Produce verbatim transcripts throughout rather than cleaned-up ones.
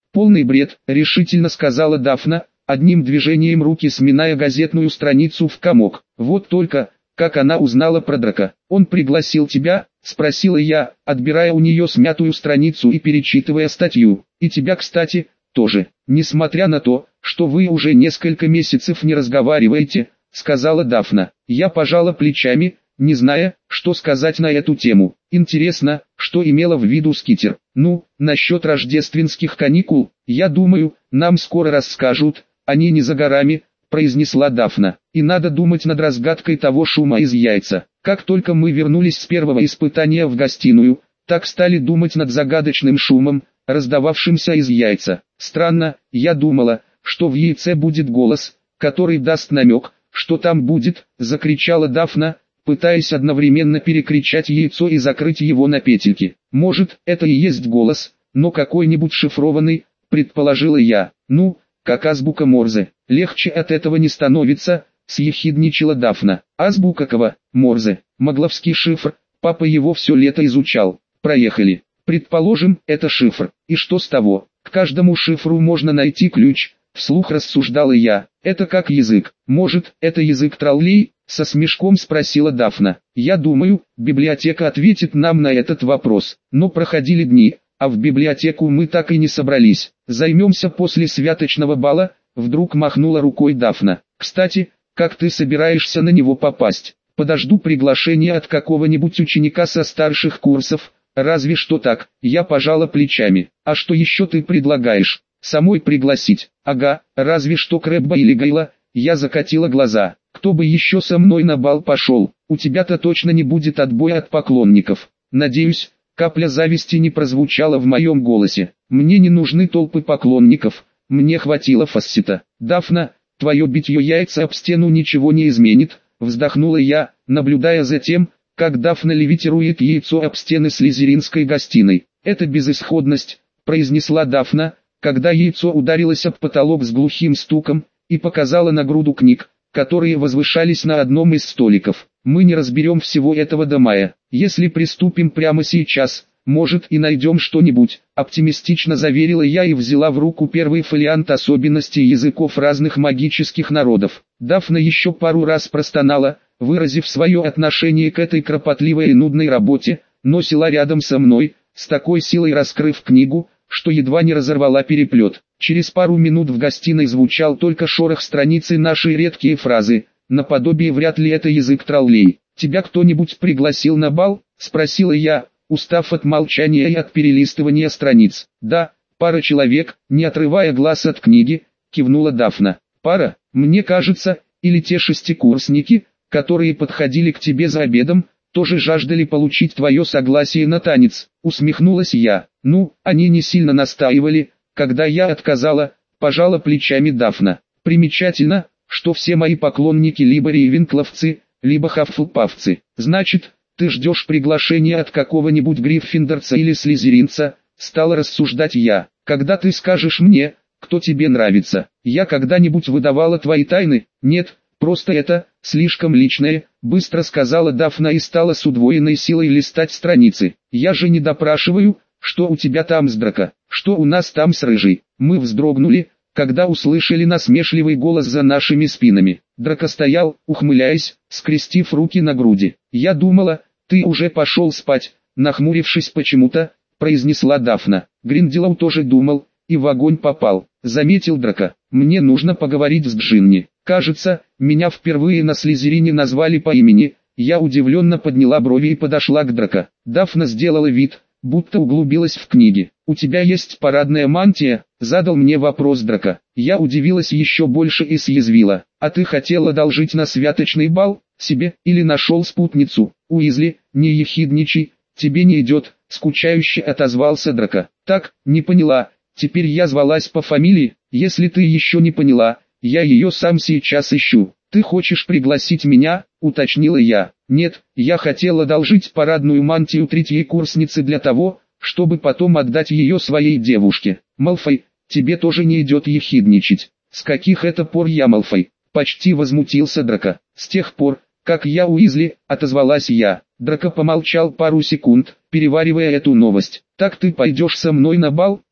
Полный бред, решительно сказала Дафна, одним движением руки сминая газетную страницу в комок. Вот только, как она узнала про Драка? Он пригласил тебя? Спросила я, отбирая у нее смятую страницу и перечитывая статью. И тебя, кстати, тоже. Несмотря на то, что вы уже несколько месяцев не разговариваете, сказала Дафна. Я пожала плечами, не зная, что сказать на эту тему. Интересно, что имела в виду Скитер. Ну, насчет рождественских каникул, я думаю, нам скоро расскажут, они не за горами, произнесла Дафна. И надо думать над разгадкой того шума из яйца. Как только мы вернулись с первого испытания в гостиную, так стали думать над загадочным шумом, раздававшимся из яйца. Странно, я думала, что в яйце будет голос, который даст намек, что там будет, закричала Дафна, пытаясь одновременно перекричать яйцо и закрыть его на петельки. Может, это и есть голос, но какой-нибудь шифрованный, предположила я. Ну, как азбука Морзе. Легче от этого не становится, съехидничала Дафна. Азбука кого? Морзе. Могловский шифр, папа его все лето изучал. Проехали. Предположим, это шифр. И что с того? К каждому шифру можно найти ключ, вслух рассуждала я. Это как язык. Может, это язык троллей? Со смешком спросила Дафна. Я думаю, библиотека ответит нам на этот вопрос. Но проходили дни, а в библиотеку мы так и не собрались. Займемся после святочного бала, вдруг махнула рукой Дафна. Кстати, как ты собираешься на него попасть? Подожду приглашения от какого-нибудь ученика со старших курсов, разве что так. Я пожала плечами. А что еще ты предлагаешь? Самой пригласить? Ага, разве что Крэбба или Гайла. Я закатила глаза. Кто бы еще со мной на бал пошел? У тебя-то точно не будет отбоя от поклонников. Надеюсь, капля зависти не прозвучала в моем голосе. Мне не нужны толпы поклонников, мне хватило фассита. Дафна, твое битье яйца об стену ничего не изменит, вздохнула я, наблюдая за тем, как Дафна левитирует яйцо об стены слизеринской гостиной. Это безысходность, произнесла Дафна, когда яйцо ударилось об потолок с глухим стуком, и показала на груду книг, которые возвышались на одном из столиков. Мы не разберем всего этого до мая. Если приступим прямо сейчас, может и найдем что-нибудь, оптимистично заверила я и взяла в руку первый фолиант особенностей языков разных магических народов. Дафна еще пару раз простонала, выразив свое отношение к этой кропотливой и нудной работе, но села рядом со мной, с такой силой раскрыв книгу, что едва не разорвала переплет. Через пару минут в гостиной звучал только шорох страницы нашей редкие фразы, наподобие вряд ли это язык троллей. «Тебя кто-нибудь пригласил на бал?» – спросила я, устав от молчания и от перелистывания страниц. «Да, пара человек», – не отрывая глаз от книги, кивнула Дафна. «Пара, мне кажется, или те шестикурсники, которые подходили к тебе за обедом, тоже жаждали получить твое согласие на танец», – усмехнулась я. «Ну, они не сильно настаивали, когда я отказала», – пожала плечами Дафна. «Примечательно, что все мои поклонники либо рейвенкловцы, либо хаффлпафцы. Значит, ты ждешь приглашения от какого-нибудь гриффиндорца или слизеринца», – стала рассуждать я. «Когда ты скажешь мне, кто тебе нравится? Я когда-нибудь выдавала твои тайны?» «Нет, просто это, слишком личное», – быстро сказала Дафна и стала с удвоенной силой листать страницы. «Я же не допрашиваю, что у тебя там с Драко, что у нас там с Рыжей». Мы вздрогнули, когда услышали насмешливый голос за нашими спинами. Драко стоял, ухмыляясь, скрестив руки на груди. «Я думала, ты уже пошел спать», нахмурившись почему-то, произнесла Дафна. «Гринделоу тоже думал, и в огонь попал», заметил Драко. «Мне нужно поговорить с Джинни. Кажется, меня впервые на Слизерине назвали по имени». Я удивленно подняла брови и подошла к Драко. Дафна сделала вид, будто углубилась в книги. «У тебя есть парадная мантия?» – задал мне вопрос Драко. Я удивилась еще больше и съязвила. «А ты хотел одолжить на святочный бал? Себе или нашел спутницу?» «Уизли, не ехидничай, тебе не идет», – скучающе отозвался Драко. «Так, не поняла, теперь я звалась по фамилии? Если ты еще не поняла, я ее сам сейчас ищу». «Ты хочешь пригласить меня?» – уточнила я. «Нет, я хотел одолжить парадную мантию третьей курсницы для того, чтобы потом отдать ее своей девушке». «Малфой, тебе тоже не идет ехидничать». «С каких это пор я Малфой?» – почти возмутился Драко. «С тех пор, как я Уизли», – отозвалась я. Драко помолчал пару секунд, переваривая эту новость. «Так ты пойдешь со мной на бал?»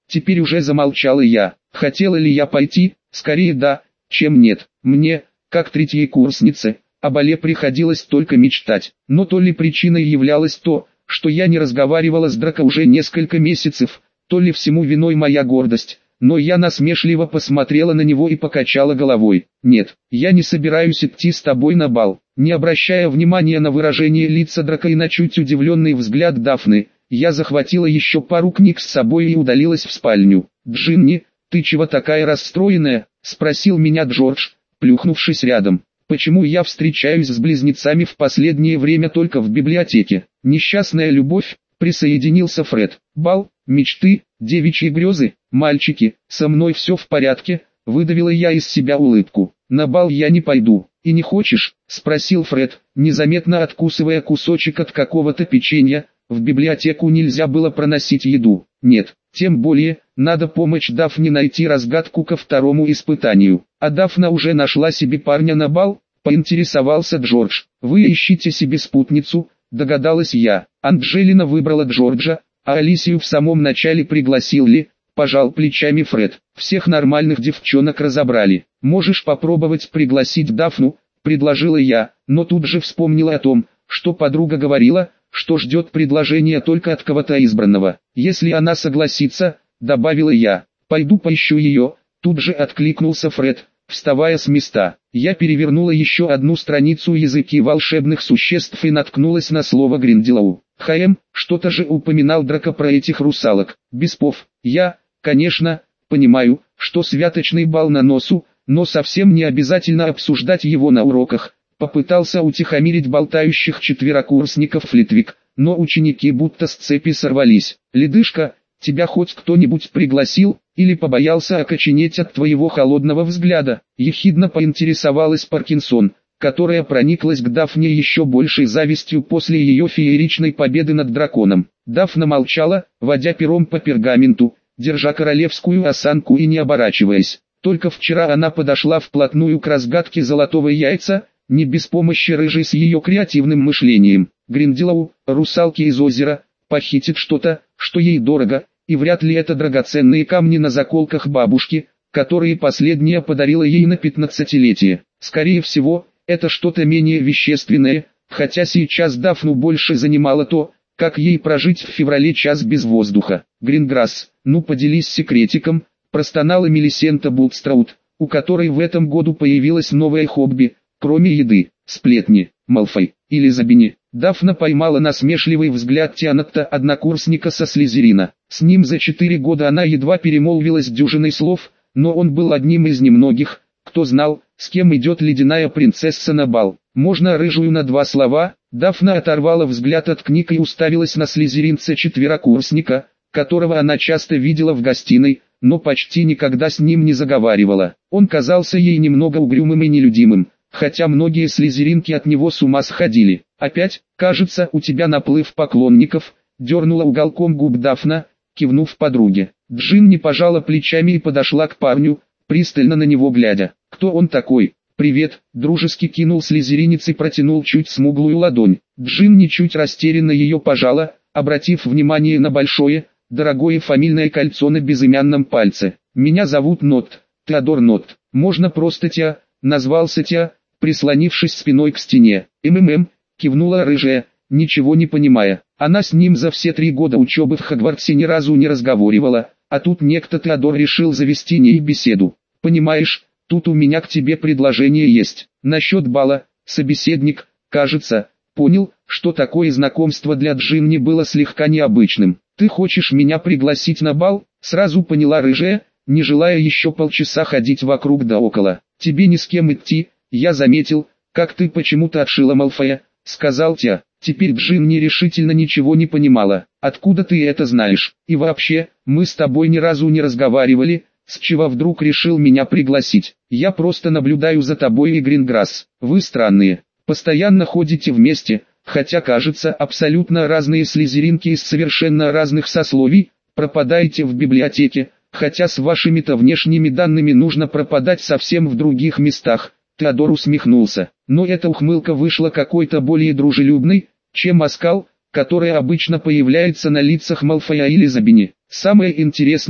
Теперь уже замолчала я. Хотела ли я пойти? Скорее да, чем нет. Мне, как третьей курснице, о бале приходилось только мечтать. Но то ли причиной являлось то, что я не разговаривала с Драко уже несколько месяцев, то ли всему виной моя гордость. Но я насмешливо посмотрела на него и покачала головой. «Нет, я не собираюсь идти с тобой на бал». Не обращая внимания на выражение лица Драко и на чуть удивленный взгляд Дафны, я захватила еще пару книг с собой и удалилась в спальню. «Джинни, ты чего такая расстроенная?» – спросил меня Джордж, плюхнувшись рядом. «Почему я встречаюсь с близнецами в последнее время только в библиотеке?» «Несчастная любовь», – присоединился Фред. «Бал, мечты, девичьи грезы, мальчики, со мной все в порядке», – выдавила я из себя улыбку. «На бал я не пойду». «И не хочешь?» – спросил Фред, незаметно откусывая кусочек от какого-то печенья. В библиотеку нельзя было проносить еду. «Нет, тем более, надо помочь Дафне найти разгадку ко второму испытанию». «А Дафна уже нашла себе парня на бал?» – поинтересовался Джордж. «Вы ищите себе спутницу», – догадалась я. Анджелина выбрала Джорджа, а Алисию в самом начале пригласил Ли, пожал плечами Фред. «Всех нормальных девчонок разобрали. Можешь попробовать пригласить Дафну», – предложила я, но тут же вспомнила о том, что подруга говорила, что ждет предложения только от кого-то избранного. «Если она согласится», – добавила я, – «пойду поищу ее», – тут же откликнулся Фред, вставая с места. Я перевернула еще одну страницу языки волшебных существ и наткнулась на слово Гринделоу. «Хаэм, что-то же упоминал Драко про этих русалок». «Беспов, я, конечно, понимаю, что святочный бал на носу, но совсем не обязательно обсуждать его на уроках». Попытался утихомирить болтающих четверокурсников Флитвик, но ученики будто с цепи сорвались. «Ледышка, тебя хоть кто-нибудь пригласил, или побоялся окоченеть от твоего холодного взгляда?» Ехидно поинтересовалась Паркинсон, которая прониклась к Дафне еще большей завистью после ее фееричной победы над драконом. Дафна молчала, водя пером по пергаменту, держа королевскую осанку и не оборачиваясь. Только вчера она подошла вплотную к разгадке золотого яйца, не без помощи рыжей с ее креативным мышлением. Гринделоу, русалки из озера, похитит что-то, что ей дорого, и вряд ли это драгоценные камни на заколках бабушки, которые последняя подарила ей на пятнадцатилетие. Скорее всего, это что-то менее вещественное, хотя сейчас Дафну больше занимало то, как ей прожить в феврале час без воздуха. «Гринграсс, ну поделись секретиком», простонала Мелисента Булстраут, у которой в этом году появилось новое хобби, кроме еды, сплетни, Малфой, или Забини. Дафна поймала насмешливый взгляд Тианатта, однокурсника со Слизерина. С ним за четыре года она едва перемолвилась дюжиной слов, но он был одним из немногих, кто знал, с кем идет ледяная принцесса на бал. «Можно рыжую на два слова?» Дафна оторвала взгляд от книг и уставилась на слизеринца-четверокурсника, которого она часто видела в гостиной, но почти никогда с ним не заговаривала. Он казался ей немного угрюмым и нелюдимым, хотя многие слизеринки от него с ума сходили. «Опять, кажется, у тебя наплыв поклонников», — дернула уголком губ Дафна, кивнув подруге. Джин не пожала плечами и подошла к парню, пристально на него глядя. «Кто он такой?» «Привет», — дружески кинул слизеринец и протянул чуть смуглую ладонь. Джин ничуть растерянно ее пожала, обратив внимание на большое, дорогое фамильное кольцо на безымянном пальце. «Меня зовут Нот, Теодор Нот. Можно просто Тя», — назвался Тя, прислонившись спиной к стене. «МММ», — кивнула рыжая, ничего не понимая. Она с ним за все три года учебы в Хогвартсе ни разу не разговаривала, а тут некто Теодор решил завести ней беседу. «Понимаешь, тут у меня к тебе предложение есть. Насчет бала, собеседник, кажется, понял, что такое знакомство для Джинни было слегка необычным. Ты хочешь меня пригласить на бал?» Сразу поняла рыжая, не желая еще полчаса ходить вокруг да около. «Тебе ни с кем идти, я заметил, как ты почему-то отшила Малфоя», — сказал Тя. Теперь Джин нерешительно ничего не понимала. «Откуда ты это знаешь? И вообще, мы с тобой ни разу не разговаривали, с чего вдруг решил меня пригласить? Я просто наблюдаю за тобой и Гринграсс. Вы странные, постоянно ходите вместе, хотя кажется абсолютно разные слизеринки из совершенно разных сословий, пропадаете в библиотеке, хотя с вашими-то внешними данными нужно пропадать совсем в других местах». Теодор усмехнулся, но эта ухмылка вышла какой-то более дружелюбной, чем оскал, который обычно появляется на лицах Малфоя или Забини. «Самое интересное,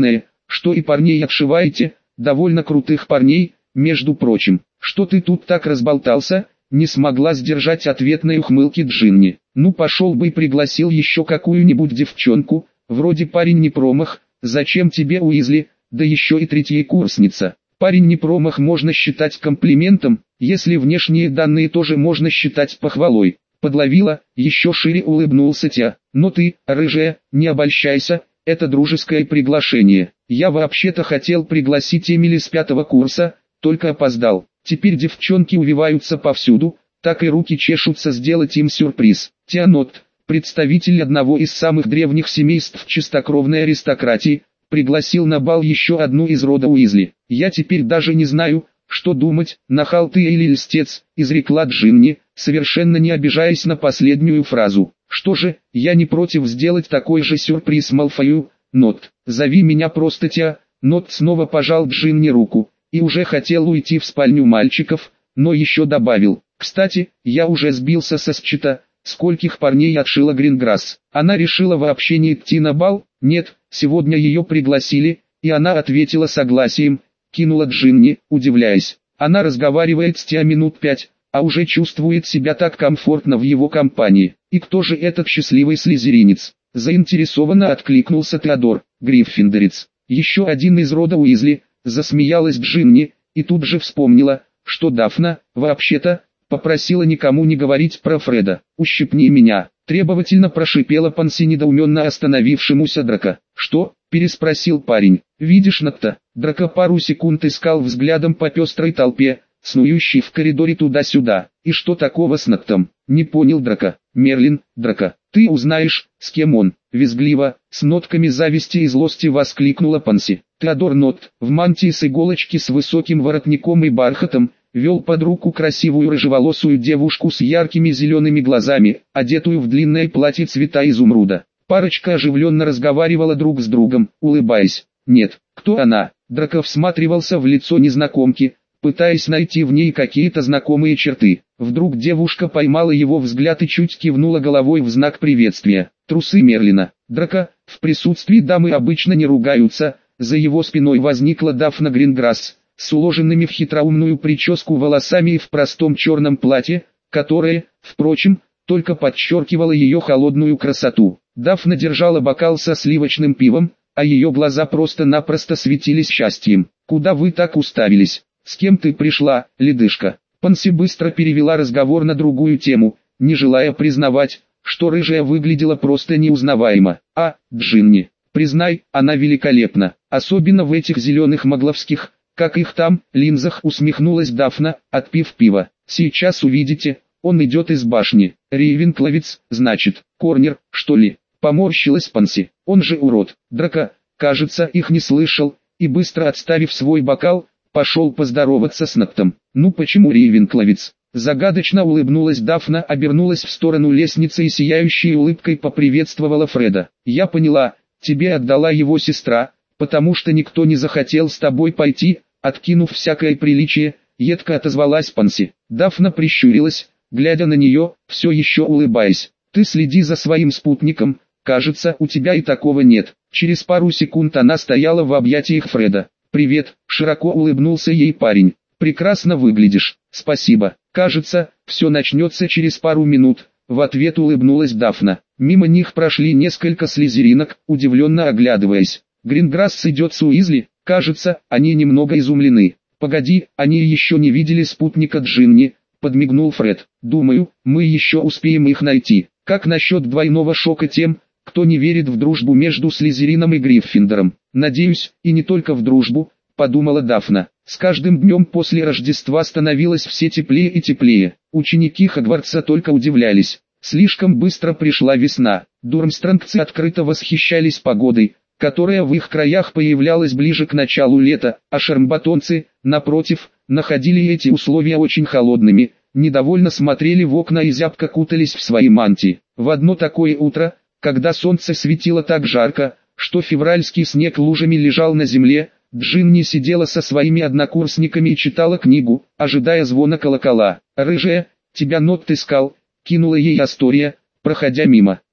что и парней отшиваете, довольно крутых парней, между прочим. Что ты тут так разболтался? Не смогла сдержать ответной ухмылки Джинни. Ну пошел бы и пригласил еще какую-нибудь девчонку, вроде парень не промах, зачем тебе Уизли, да еще и третьекурсница. Парень не промах можно считать комплиментом, если внешние данные тоже можно считать похвалой. Подловила, еще шире улыбнулся Тя. Но ты, рыжая, не обольщайся, это дружеское приглашение. Я вообще-то хотел пригласить Эмили с пятого курса, только опоздал. Теперь девчонки увиваются повсюду, так и руки чешутся сделать им сюрприз. Тианот, представитель одного из самых древних семейств чистокровной аристократии, пригласил на бал еще одну из рода Уизли. Я теперь даже не знаю, что думать, нахал ты или льстец, изрекла Джинни, совершенно не обижаясь на последнюю фразу. Что же, я не против сделать такой же сюрприз Малфою. Нот, зови меня просто Тя. Нот снова пожал Джинни руку, и уже хотел уйти в спальню мальчиков, но еще добавил: кстати, я уже сбился со счета, скольких парней отшила Гринграсс. Она решила вообще не идти на бал? Нет, сегодня ее пригласили, и она ответила согласием, кинула Джинни, удивляясь. Она разговаривает с Тиа минут пять, а уже чувствует себя так комфортно в его компании. И кто же этот счастливый слизеринец? Заинтересованно откликнулся Теодор, гриффиндорец. Еще один из рода Уизли, засмеялась Джинни, и тут же вспомнила, что Дафна, вообще-то, попросила никому не говорить про Фреда. «Ущипни меня», — требовательно прошипела Панси недоуменно остановившемуся Драко. «Что?» — переспросил парень. «Видишь, Натта?» Драко пару секунд искал взглядом по пестрой толпе, снующей в коридоре туда-сюда. «И что такого с Наттом?» «Не понял Драко». «Мерлин, Драко, ты узнаешь, с кем он?» Визгливо, с нотками зависти и злости воскликнула Панси. Теодор Нотт, в мантии с иголочки с высоким воротником и бархатом, вел под руку красивую рыжеволосую девушку с яркими зелеными глазами, одетую в длинное платье цвета изумруда. Парочка оживленно разговаривала друг с другом, улыбаясь. «Нет, кто она?» Драко всматривался в лицо незнакомки, пытаясь найти в ней какие-то знакомые черты. Вдруг девушка поймала его взгляд и чуть кивнула головой в знак приветствия. Трусы Мерлина. Драко, в присутствии дамы обычно не ругаются. За его спиной возникла Дафна Гринграсс, с уложенными в хитроумную прическу волосами и в простом черном платье, которое, впрочем, только подчеркивало ее холодную красоту. Дафна держала бокал со сливочным пивом, а ее глаза просто-напросто светились счастьем. «Куда вы так уставились? С кем ты пришла, ледышка?» Панси быстро перевела разговор на другую тему, не желая признавать, что рыжая выглядела просто неузнаваемо. «А, Джинни, признай, она великолепна, особенно в этих зеленых магловских, как их там, линзах», усмехнулась Дафна, отпив пиво. «Сейчас увидите, он идет из башни. Рейвенкловец, значит, Корнер, что ли?» Поморщилась Панси. «Он же урод». Драко, кажется, их не слышал, и быстро отставив свой бокал, пошел поздороваться с Наттом. «Ну почему Рейвенкловец?» Загадочно улыбнулась Дафна, обернулась в сторону лестницы и сияющей улыбкой поприветствовала Фреда. «Я поняла, тебе отдала его сестра, потому что никто не захотел с тобой пойти», откинув всякое приличие, едко отозвалась Панси. Дафна прищурилась, глядя на нее, все еще улыбаясь. «Ты следи за своим спутником, кажется, у тебя и такого нет». Через пару секунд она стояла в объятиях Фреда. «Привет», широко улыбнулся ей парень. «Прекрасно выглядишь, спасибо. Кажется, все начнется через пару минут», в ответ улыбнулась Дафна. Мимо них прошли несколько слизеринок, удивленно оглядываясь. «Гринграсс идет с Уизли?» Кажется, они немного изумлены. «Погоди, они еще не видели спутника Джинни», подмигнул Фред. «Думаю, мы еще успеем их найти. Как насчет двойного шока тем, кто не верит в дружбу между Слизерином и Гриффиндором?» «Надеюсь, и не только в дружбу», подумала Дафна. С каждым днем после Рождества становилось все теплее и теплее. Ученики Хогвартса только удивлялись. Слишком быстро пришла весна. Дурмстронгцы открыто восхищались погодой, которая в их краях появлялась ближе к началу лета, а шармбатонцы, напротив, находили эти условия очень холодными, недовольно смотрели в окна и зябко кутались в свои мантии. В одно такое утро, когда солнце светило так жарко, что февральский снег лужами лежал на земле, Джинни сидела со своими однокурсниками и читала книгу, ожидая звона колокола. «Рыжая, тебя Нотт искал», кинула ей Астория, проходя мимо.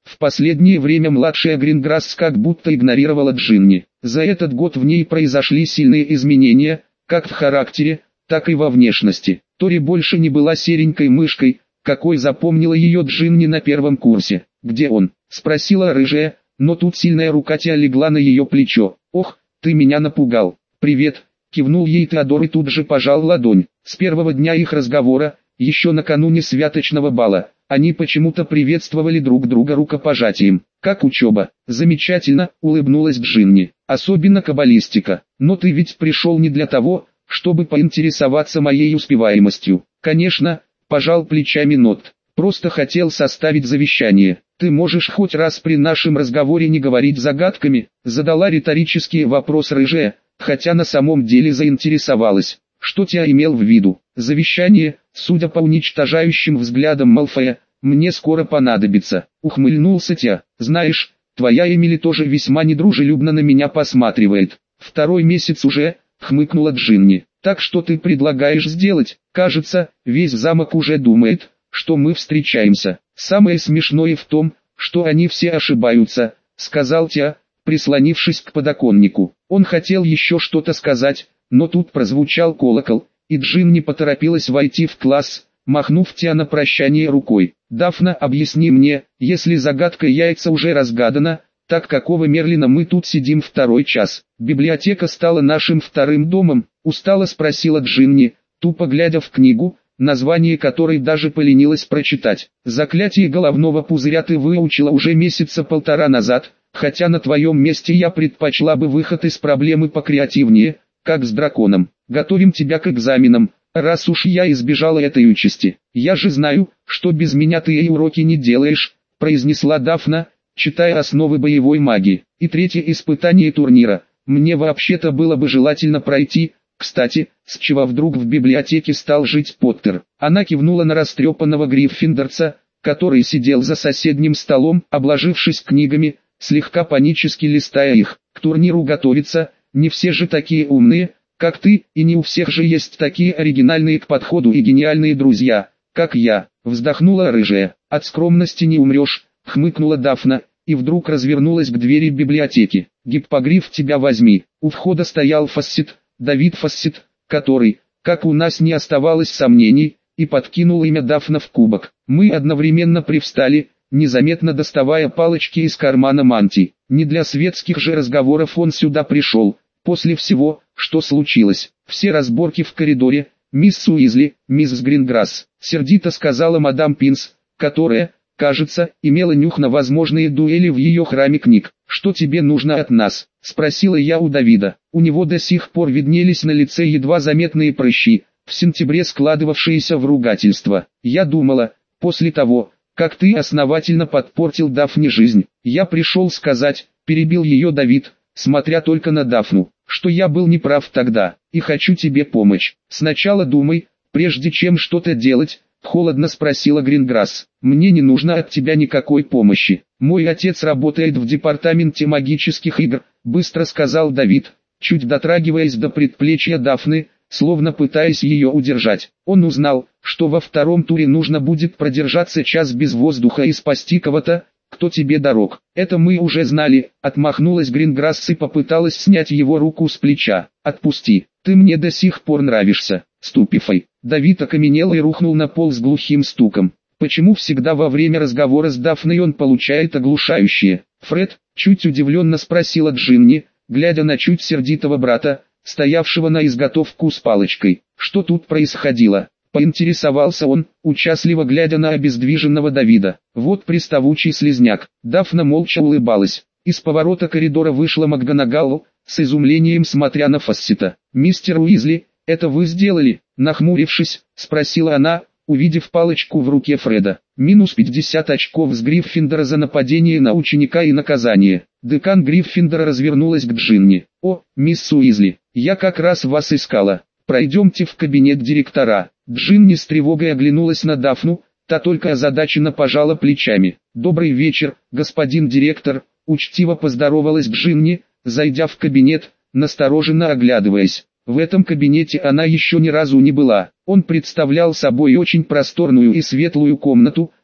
В последнее время младшая Гринграсс как будто игнорировала Джинни. За этот год в ней произошли сильные изменения, как в характере, так и во внешности. Тори больше не была серенькой мышкой, какой запомнила ее Джинни на первом курсе. «Где он?» – спросила рыжая, но тут сильная рука Тиа легла на ее плечо. «Ох, ты меня напугал!» «Привет!» – кивнул ей Теодор и тут же пожал ладонь. С первого дня их разговора, еще накануне святочного бала, они почему-то приветствовали друг друга рукопожатием. «Как учеба?» «Замечательно», — улыбнулась Джинни. «Особенно каббалистика. Но ты ведь пришел не для того, чтобы поинтересоваться моей успеваемостью». «Конечно», — пожал плечами Нот. «Просто хотел составить завещание». «Ты можешь хоть раз при нашем разговоре не говорить загадками?» — задала риторический вопрос рыжая, хотя на самом деле заинтересовалась. «Что Тиа имел в виду?» «Завещание, судя по уничтожающим взглядам Малфоя, мне скоро понадобится», — ухмыльнулся Тиа. «Знаешь, твоя Эмили тоже весьма недружелюбно на меня посматривает. Второй месяц уже», — хмыкнула Джинни. «Так что ты предлагаешь сделать?» «Кажется, весь замок уже думает, что мы встречаемся. Самое смешное в том, что они все ошибаются», — сказал Тиа, прислонившись к подоконнику. Он хотел еще что-то сказать, но тут прозвучал колокол, и Джинни поторопилась войти в класс, махнув Тиа на прощание рукой. «Дафна, объясни мне, если загадка яйца уже разгадана, так какого Мерлина мы тут сидим второй час?» «Библиотека стала нашим вторым домом», — устало спросила Джинни, тупо глядя в книгу, название которой даже поленилась прочитать. «Заклятие головного пузыря ты выучила уже месяца полтора назад, хотя на твоем месте я предпочла бы выход из проблемы покреативнее, как с драконом. Готовим тебя к экзаменам, раз уж я избежала этой участи. Я же знаю, что без меня ты и уроки не делаешь», — произнесла Дафна, читая основы боевой магии. «И третье испытание турнира. Мне вообще-то было бы желательно пройти. Кстати, с чего вдруг в библиотеке стал жить Поттер?» Она кивнула на растрепанного гриффиндорца, который сидел за соседним столом, обложившись книгами, слегка панически листая их. «К турниру готовиться, не все же такие умные, как ты, и не у всех же есть такие оригинальные к подходу и гениальные друзья, как я», — вздохнула рыжая. «От скромности не умрешь», — хмыкнула Дафна, и вдруг развернулась к двери библиотеки. «Гиппогриф, тебя возьми». У входа стоял Фассет, Давид Фассет, который, как у нас не оставалось сомнений, и подкинул имя Дафна в кубок. Мы одновременно привстали, незаметно доставая палочки из кармана мантий. Не для светских же разговоров он сюда пришел. После всего, что случилось, все разборки в коридоре, «Мисс Уизли, мисс Гринграсс», — сердито сказала мадам Пинс, которая, кажется, имела нюх на возможные дуэли в ее храме книг. «Что тебе нужно от нас?» — спросила я у Давида. У него до сих пор виднелись на лице едва заметные прыщи, в сентябре складывавшиеся в ругательство. «Я думала, после того, как ты основательно подпортил Дафне жизнь, я пришел сказать», — перебил ее Давид, смотря только на Дафну, «что я был неправ тогда, и хочу тебе помочь. Сначала думай, прежде чем что-то делать», — холодно спросила Гринграсс. «Мне не нужно от тебя никакой помощи. Мой отец работает в департаменте магических игр», — быстро сказал Давид, чуть дотрагиваясь до предплечья Дафны, словно пытаясь ее удержать. «Он узнал, что во втором туре нужно будет продержаться час без воздуха и спасти кого-то, кто тебе дорог». «Это мы уже знали», — отмахнулась Гринграсс и попыталась снять его руку с плеча. «Отпусти, ты мне до сих пор нравишься, Ступифай». Давид окаменел и рухнул на пол с глухим стуком. Почему всегда во время разговора с Дафной он получает оглушающее? «Фред?» — чуть удивленно спросила Джинни, глядя на чуть сердитого брата, стоявшего на изготовку с палочкой. «Что тут происходило?» — поинтересовался он, участливо глядя на обездвиженного Давида. «Вот приставучий слизняк». Дафна молча улыбалась. Из поворота коридора вышла МакГонагалл, с изумлением смотря на Фассета. «Мистер Уизли, это вы сделали?» — нахмурившись, спросила она, увидев палочку в руке Фреда. «Минус пятьдесят очков с Гриффиндора за нападение на ученика и наказание». Декан Гриффиндора развернулась к Джинни. «О, мисс Уизли, я как раз вас искала. Пройдемте в кабинет директора». Джинни с тревогой оглянулась на Дафну, та только озадаченно пожала плечами. «Добрый вечер, господин директор», — учтиво поздоровалась Джинни, зайдя в кабинет, настороженно оглядываясь. В этом кабинете она еще ни разу не была. Он представлял собой очень просторную и светлую комнату,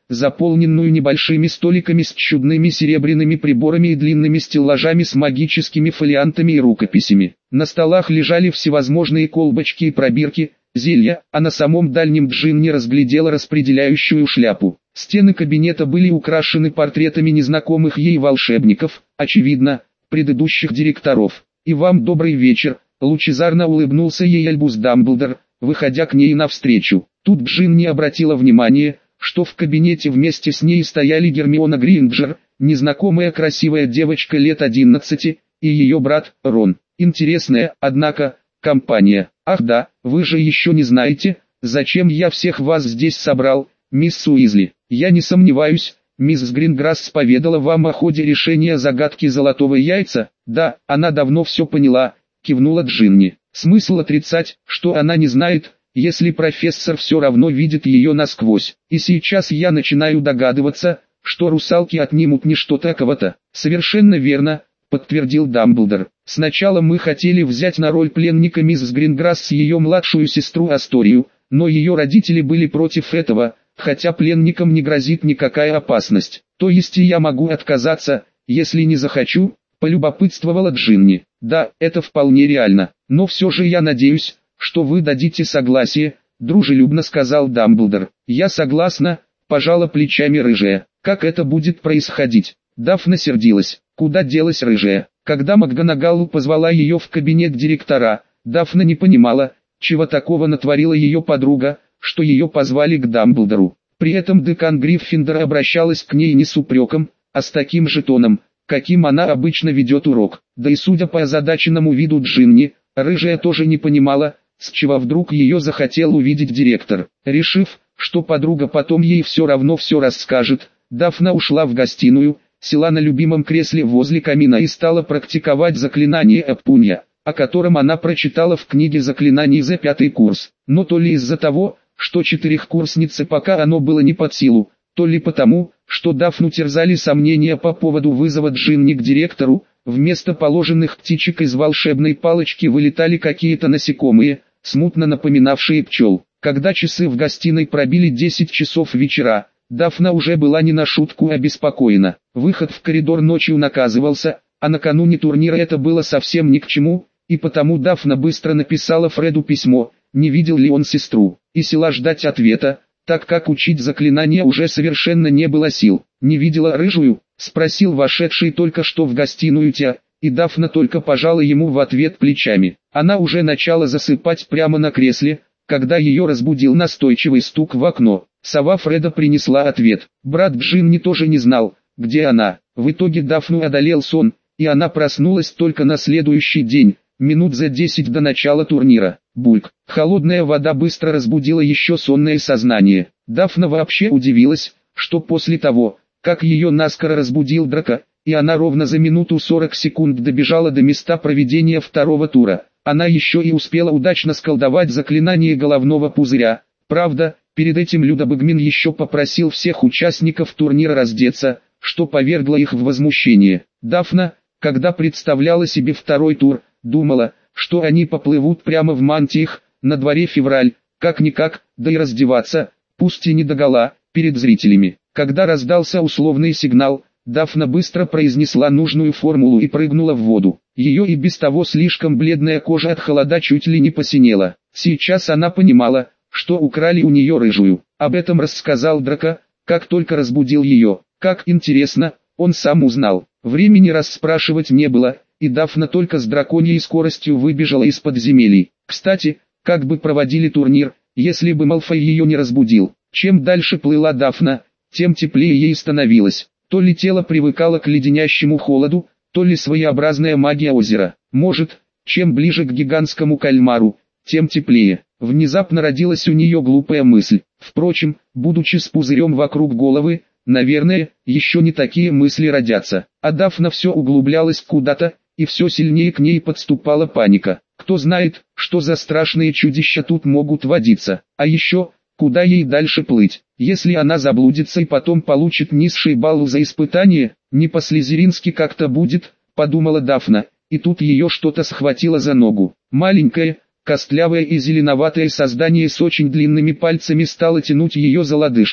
заполненную небольшими столиками с чудными серебряными приборами и длинными стеллажами с магическими фолиантами и рукописями. На столах лежали всевозможные колбочки и пробирки, зелья, а на самом дальнем Джинни разглядела распределяющую шляпу. Стены кабинета были украшены портретами незнакомых ей волшебников, очевидно, предыдущих директоров. «И вам добрый вечер», — лучезарно улыбнулся ей Альбус Дамблдор, выходя к ней навстречу. Тут Джинни обратила внимание, что в кабинете вместе с ней стояли Гермиона Грейнджер, незнакомая красивая девочка лет одиннадцати, и ее брат, Рон. Интересная, однако, компания. «Ах да, вы же еще не знаете, зачем я всех вас здесь собрал, мисс Уизли. Я не сомневаюсь, мисс Гринграсс поведала вам о ходе решения загадки золотого яйца». «Да, она давно все поняла», — кивнула Джинни. «Смысл отрицать, что она не знает, если профессор все равно видит ее насквозь. И сейчас я начинаю догадываться, что русалки отнимут не что-то кого-то». «Совершенно верно», — подтвердил Дамблдор. «Сначала мы хотели взять на роль пленника мисс Гринграсс ее младшую сестру Асторию, но ее родители были против этого, хотя пленникам не грозит никакая опасность. То есть и я могу отказаться, если не захочу», — полюбопытствовала Джинни. «Да, это вполне реально, но все же я надеюсь, что вы дадите согласие», — дружелюбно сказал Дамблдор. «Я согласна», — пожала плечами рыжая. «Как это будет происходить?» Дафна сердилась. Куда делась рыжая? Когда МакГонагалл позвала ее в кабинет директора, Дафна не понимала, чего такого натворила ее подруга, что ее позвали к Дамблдору. При этом декан Гриффиндора обращалась к ней не с упреком, а с таким же тоном, каким она обычно ведет урок. Да и судя по озадаченному виду Джинни, рыжая тоже не понимала, с чего вдруг ее захотел увидеть директор. Решив, что подруга потом ей все равно все расскажет, Дафна ушла в гостиную, села на любимом кресле возле камина и стала практиковать заклинание Эппунья, о котором она прочитала в книге заклинаний за пятый курс. Но то ли из-за того, что четырехкурснице пока оно было не под силу, то ли потому, что Дафну терзали сомнения по поводу вызова Джинни к директору, вместо положенных птичек из волшебной палочки вылетали какие-то насекомые, смутно напоминавшие пчел. Когда часы в гостиной пробили десять часов вечера, Дафна уже была не на шутку обеспокоена. Выход в коридор ночью наказывался, а накануне турнира это было совсем ни к чему, и потому Дафна быстро написала Фреду письмо, не видел ли он сестру, и села ждать ответа, так как учить заклинания уже совершенно не было сил. «Не видела рыжую?» — спросил вошедший только что в гостиную Тя, и Дафна только пожала ему в ответ плечами. Она уже начала засыпать прямо на кресле, когда ее разбудил настойчивый стук в окно. Сова Фреда принесла ответ. Брат Джинни тоже не знал, где она. В итоге Дафну одолел сон, и она проснулась только на следующий день, минут за десять до начала турнира. Бульк. Холодная вода быстро разбудила еще сонное сознание. Дафна вообще удивилась, что после того, как ее наскоро разбудил Драко, и она ровно за минуту сорок секунд добежала до места проведения второго тура, она еще и успела удачно сколдовать заклинание головного пузыря. Правда, перед этим Люда Багмин еще попросил всех участников турнира раздеться, что повергло их в возмущение. Дафна, когда представляла себе второй тур, думала, что они поплывут прямо в мантиях, на дворе февраль, как-никак, да и раздеваться, пусть и не догола, перед зрителями. Когда раздался условный сигнал, Дафна быстро произнесла нужную формулу и прыгнула в воду. Ее и без того слишком бледная кожа от холода чуть ли не посинела. Сейчас она понимала, что украли у нее рыжую. Об этом рассказал Драко, как только разбудил ее. Как интересно, он сам узнал. Времени расспрашивать не было, и Дафна только с драконьей скоростью выбежала из подземелий. Кстати, как бы проводили турнир, если бы Малфой ее не разбудил? Чем дальше плыла Дафна, тем теплее ей становилось. То ли тело привыкало к леденящему холоду, то ли своеобразная магия озера. Может, чем ближе к гигантскому кальмару, тем теплее. Внезапно родилась у нее глупая мысль. Впрочем, будучи с пузырем вокруг головы, наверное, еще не такие мысли родятся. А Дафна все углублялась куда-то, и все сильнее к ней подступала паника. Кто знает, что за страшные чудища тут могут водиться. А еще, куда ей дальше плыть? Если она заблудится и потом получит низший балл за испытание, не по-слизерински как-то будет, подумала Дафна, и тут ее что-то схватило за ногу. Маленькое, костлявое и зеленоватое создание с очень длинными пальцами стало тянуть ее за лодыжку.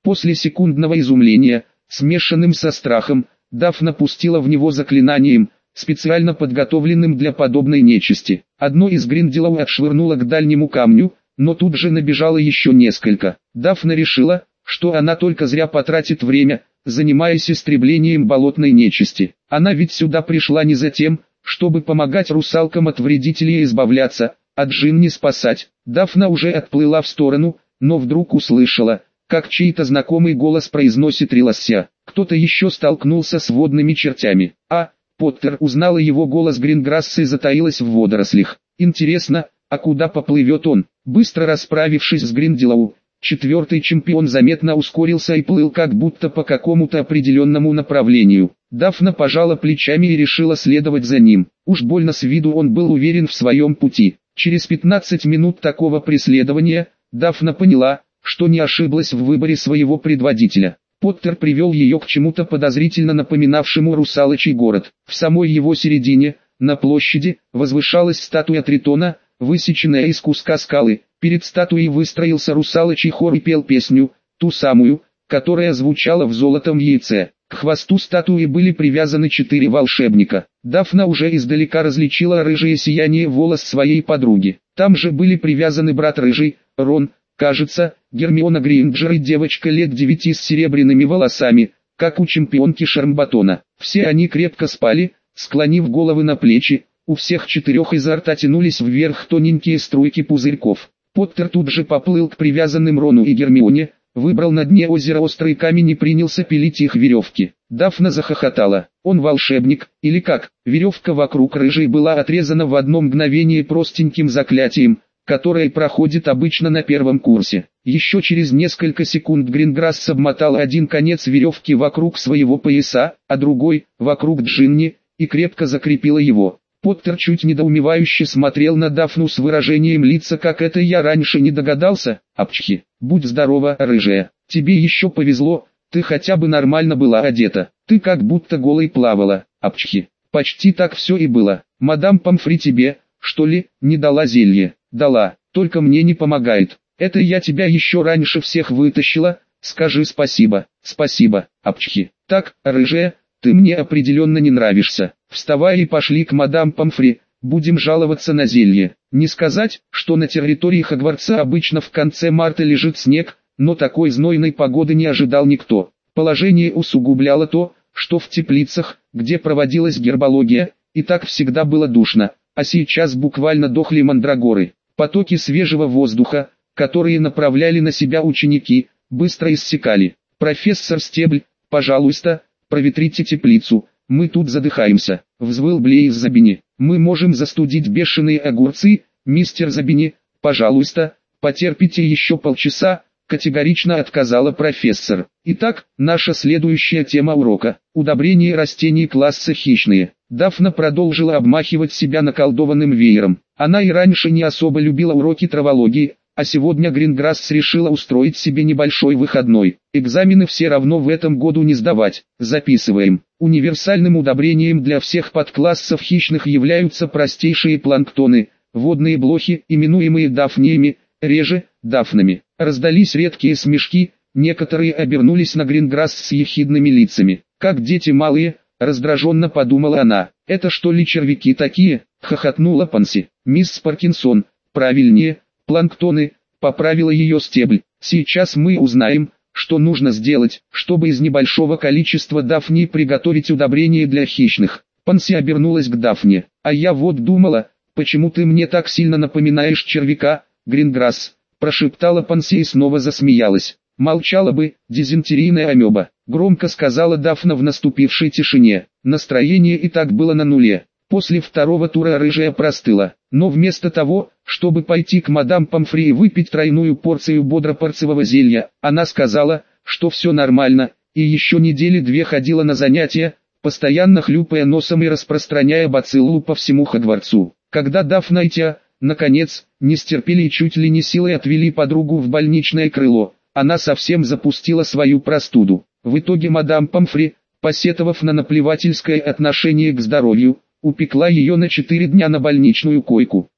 После секундного изумления, смешанным со страхом, Дафна пустила в него заклинанием, специально подготовленным для подобной нечисти. Одно из Гринделов отшвырнуло к дальнему камню, но тут же набежало еще несколько. Дафна решила, что она только зря потратит время, занимаясь истреблением болотной нечисти. Она ведь сюда пришла не за тем, чтобы помогать русалкам от вредителей избавляться, а джинни спасать. Дафна уже отплыла в сторону, но вдруг услышала, как чей-то знакомый голос произносит «Реласся». Кто-то еще столкнулся с водными чертями. А, Поттер узнала его голос Гринграсса и затаилась в водорослях. Интересно, а куда поплывет он? Быстро расправившись с Гринделоу, четвертый чемпион заметно ускорился и плыл как будто по какому-то определенному направлению. Дафна пожала плечами и решила следовать за ним. Уж больно с виду он был уверен в своем пути. Через пятнадцать минут такого преследования, Дафна поняла, что не ошиблась в выборе своего предводителя. Поттер привел ее к чему-то подозрительно напоминавшему русалочий город. В самой его середине, на площади, возвышалась статуя Тритона, высеченная из куска скалы. Перед статуей выстроился русалочий хор и пел песню, ту самую, которая звучала в золотом яйце. К хвосту статуи были привязаны четыре волшебника. Дафна уже издалека различила рыжее сияние волос своей подруги. Там же были привязаны брат рыжий, Рон, кажется, Гермиона Грейнджер и девочка лет девяти с серебряными волосами, как у чемпионки Шармбатона. Все они крепко спали, склонив головы на плечи, у всех четырех изо рта тянулись вверх тоненькие струйки пузырьков. Поттер тут же поплыл к привязанным Рону и Гермионе, выбрал на дне озера острый камень и принялся пилить их веревки. Дафна захохотала. Он волшебник, или как? Веревка вокруг рыжей была отрезана в одно мгновение простеньким заклятием, которое проходит обычно на первом курсе. Еще через несколько секунд Гринграсс обмотал один конец веревки вокруг своего пояса, а другой – вокруг Джинни, и крепко закрепила его. Поттер чуть недоумевающе смотрел на Дафну с выражением лица, как это я раньше не догадался. Апчхи, будь здорова, рыжая, тебе еще повезло, ты хотя бы нормально была одета, ты как будто голой плавала. Апчхи, почти так все и было. Мадам Помфри тебе, что ли, не дала зелье? Дала, только мне не помогает. Это я тебя еще раньше всех вытащила, скажи спасибо. Спасибо, апчхи. Так, рыжая, ты мне определенно не нравишься. Вставай и пошли к мадам Помфри, будем жаловаться на зелье. Не сказать, что на территории Хогвартса обычно в конце марта лежит снег, но такой знойной погоды не ожидал никто. Положение усугубляло то, что в теплицах, где проводилась гербология, и так всегда было душно, а сейчас буквально дохли мандрагоры. Потоки свежего воздуха, которые направляли на себя ученики, быстро иссякали. «Профессор Стебль, пожалуйста, проветрите теплицу, мы тут задыхаемся», — взвыл Блейз Забини. «Мы можем застудить бешеные огурцы, мистер Забини, пожалуйста, потерпите еще полчаса», — категорично отказала профессор. Итак, наша следующая тема урока – удобрение растений класса хищные. Дафна продолжила обмахивать себя наколдованным веером. Она и раньше не особо любила уроки травологии, а сегодня Гринграсс решила устроить себе небольшой выходной. Экзамены все равно в этом году не сдавать. Записываем. Универсальным удобрением для всех подклассов хищных являются простейшие планктоны, водные блохи, именуемые дафниями, реже – дафнами. Раздались редкие смешки, некоторые обернулись на Гринграсс с ехидными лицами. Как дети малые, раздраженно подумала она. «Это что ли червяки такие?» — хохотнула Панси. «Мисс Паркинсон, правильнее, планктоны», — поправила ее Стебль. «Сейчас мы узнаем, что нужно сделать, чтобы из небольшого количества дафнии приготовить удобрение для хищных». Панси обернулась к Дафне. «А я вот думала, почему ты мне так сильно напоминаешь червяка, Гринграсс», — прошептала Панси и снова засмеялась. «Молчала бы, дизентерийная амеба», — громко сказала Дафна в наступившей тишине. Настроение и так было на нуле. После второго тура рыжая простыла. Но вместо того, чтобы пойти к мадам Помфри и выпить тройную порцию бодропорцевого зелья, она сказала, что все нормально, и еще недели две ходила на занятия, постоянно хлюпая носом и распространяя бациллу по всему Хогвартсу. Когда Дафна и Тя, наконец, не стерпели и чуть ли не силой отвели подругу в больничное крыло, она совсем запустила свою простуду. В итоге мадам Помфри, посетовав на наплевательское отношение к здоровью, упекла ее на четыре дня на больничную койку.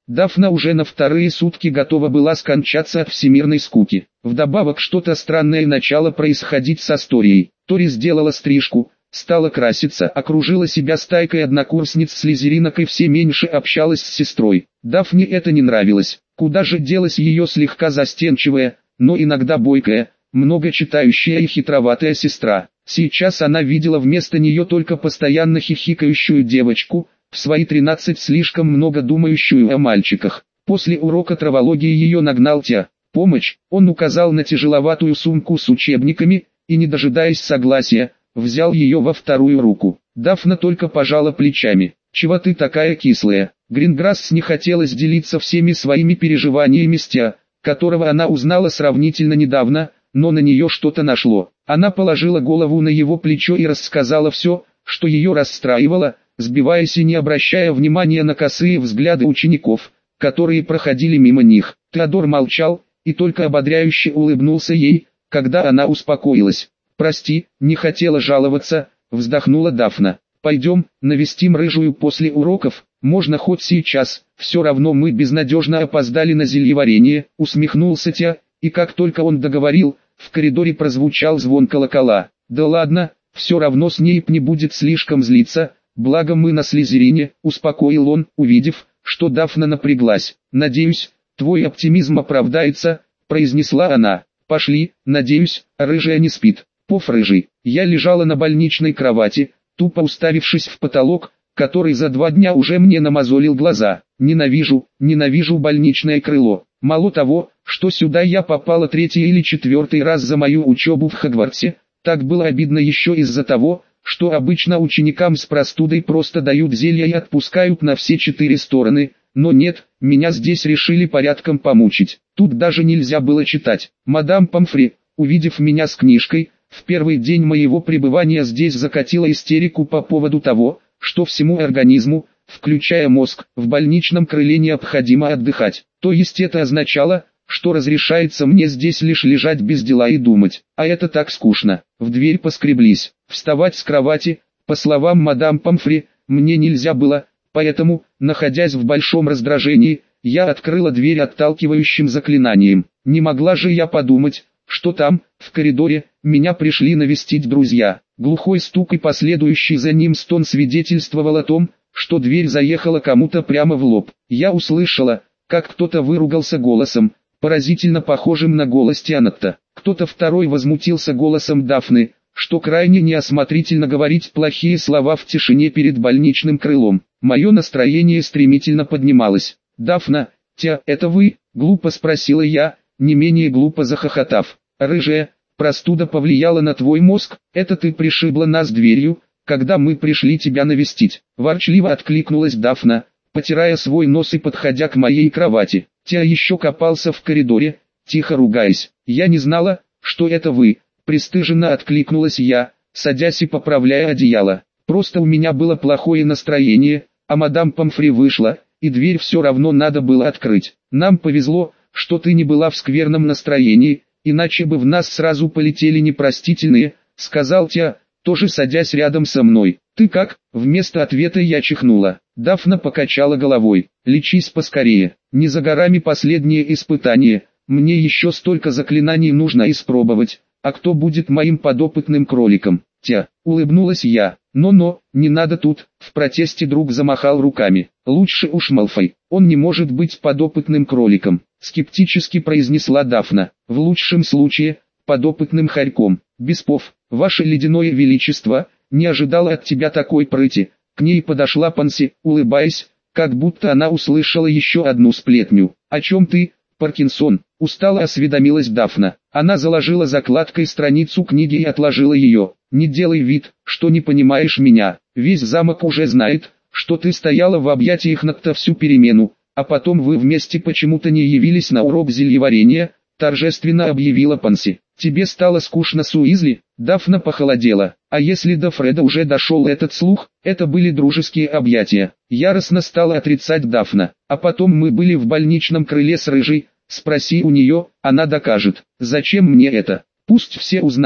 Дафна уже на вторые сутки готова была скончаться от всемирной скуки. Вдобавок что-то странное начало происходить с Асторией. Тори сделала стрижку, стала краситься, окружила себя стайкой однокурсниц-слизеринок и все меньше общалась с сестрой. Дафне это не нравилось. Куда же делась ее слегка застенчивая, но иногда бойкая, много читающая и хитроватая сестра. Сейчас она видела вместо нее только постоянно хихикающую девочку, в свои тринадцать слишком много думающую о мальчиках. После урока травологии ее нагнал Тя. Помощь, он указал на тяжеловатую сумку с учебниками, и не дожидаясь согласия, взял ее во вторую руку. Дафна только пожала плечами. «Чего ты такая кислая?» Гринграсс не хотелось делиться всеми своими переживаниями с Тя, которого она узнала сравнительно недавно, но на нее что-то нашло. Она положила голову на его плечо и рассказала все, что ее расстраивало, сбиваясь и не обращая внимания на косые взгляды учеников, которые проходили мимо них. Теодор молчал, и только ободряюще улыбнулся ей, когда она успокоилась. «Прости, не хотела жаловаться», — вздохнула Дафна. «Пойдем, навестим рыжую после уроков, можно хоть сейчас, все равно мы безнадежно опоздали на зельеварение», — усмехнулся Тя, и как только он договорил, в коридоре прозвучал звон колокола. «Да ладно, все равно Снейп не будет слишком злиться, благо мы на Слизерине», — успокоил он, увидев, что Дафна напряглась. «Надеюсь, твой оптимизм оправдается», — произнесла она. «Пошли, надеюсь, рыжая не спит». Поф рыжий. Я лежала на больничной кровати, тупо уставившись в потолок, который за два дня уже мне намазолил глаза. Ненавижу, ненавижу больничное крыло. Мало того, что сюда я попала третий или четвертый раз за мою учебу в Хогвартсе, так было обидно еще из-за того, что обычно ученикам с простудой просто дают зелья и отпускают на все четыре стороны, но нет, меня здесь решили порядком помучить. Тут даже нельзя было читать. Мадам Помфри, увидев меня с книжкой, в первый день моего пребывания здесь закатила истерику по поводу того, что всему организму, включая мозг, в больничном крыле необходимо отдыхать. То есть это означало, что разрешается мне здесь лишь лежать без дела и думать, а это так скучно. В дверь поскреблись. Вставать с кровати, по словам мадам Помфри, мне нельзя было, поэтому, находясь в большом раздражении, я открыла дверь отталкивающим заклинанием. Не могла же я подумать, что там, в коридоре, меня пришли навестить друзья. Глухой стук и последующий за ним стон свидетельствовал о том, что дверь заехала кому-то прямо в лоб. Я услышала, как кто-то выругался голосом, поразительно похожим на голос Тианатта. Кто-то второй возмутился голосом Дафны, что крайне неосмотрительно говорить плохие слова в тишине перед больничным крылом. Мое настроение стремительно поднималось. «Дафна, Тя, это вы?» — глупо спросила я, не менее глупо захохотав. «Рыжая, простуда повлияла на твой мозг, это ты пришибла нас дверью, когда мы пришли тебя навестить». Ворчливо откликнулась Дафна, потирая свой нос и подходя к моей кровати. Тя еще копался в коридоре, тихо ругаясь. «Я не знала, что это вы», — пристыженно откликнулась я, садясь и поправляя одеяло. «Просто у меня было плохое настроение, а мадам Помфри вышла, и дверь все равно надо было открыть. Нам повезло, что ты не была в скверном настроении, иначе бы в нас сразу полетели непростительные», — сказал Тя, тоже садясь рядом со мной. «Ты как?» — вместо ответа я чихнула. Дафна покачала головой. «Лечись поскорее, не за горами последнее испытание, мне еще столько заклинаний нужно испробовать, а кто будет моим подопытным кроликом?» Тя, улыбнулась я. «Но-но, не надо тут», — в протесте друг замахал руками. «Лучше уж Малфой, он не может быть подопытным кроликом», — скептически произнесла Дафна. «В лучшем случае, подопытным хорьком. Беспов, ваше ледяное величество, не ожидала от тебя такой прыти». К ней подошла Панси, улыбаясь, как будто она услышала еще одну сплетню. «О чем ты, Паркинсон?» — устало осведомилась Дафна. Она заложила закладкой страницу книги и отложила ее. «Не делай вид, что не понимаешь меня. Весь замок уже знает, что ты стояла в объятиях Нокта всю перемену, а потом вы вместе почему-то не явились на урок зельеварения», — торжественно объявила Панси. «Тебе стало скучно с Уизли?» Дафна похолодела. А если до Фреда уже дошел этот слух, это были дружеские объятия. Яростно стала отрицать Дафна. «А потом мы были в больничном крыле с Рыжей, спроси у нее, она докажет. Зачем мне это? Пусть все узнают,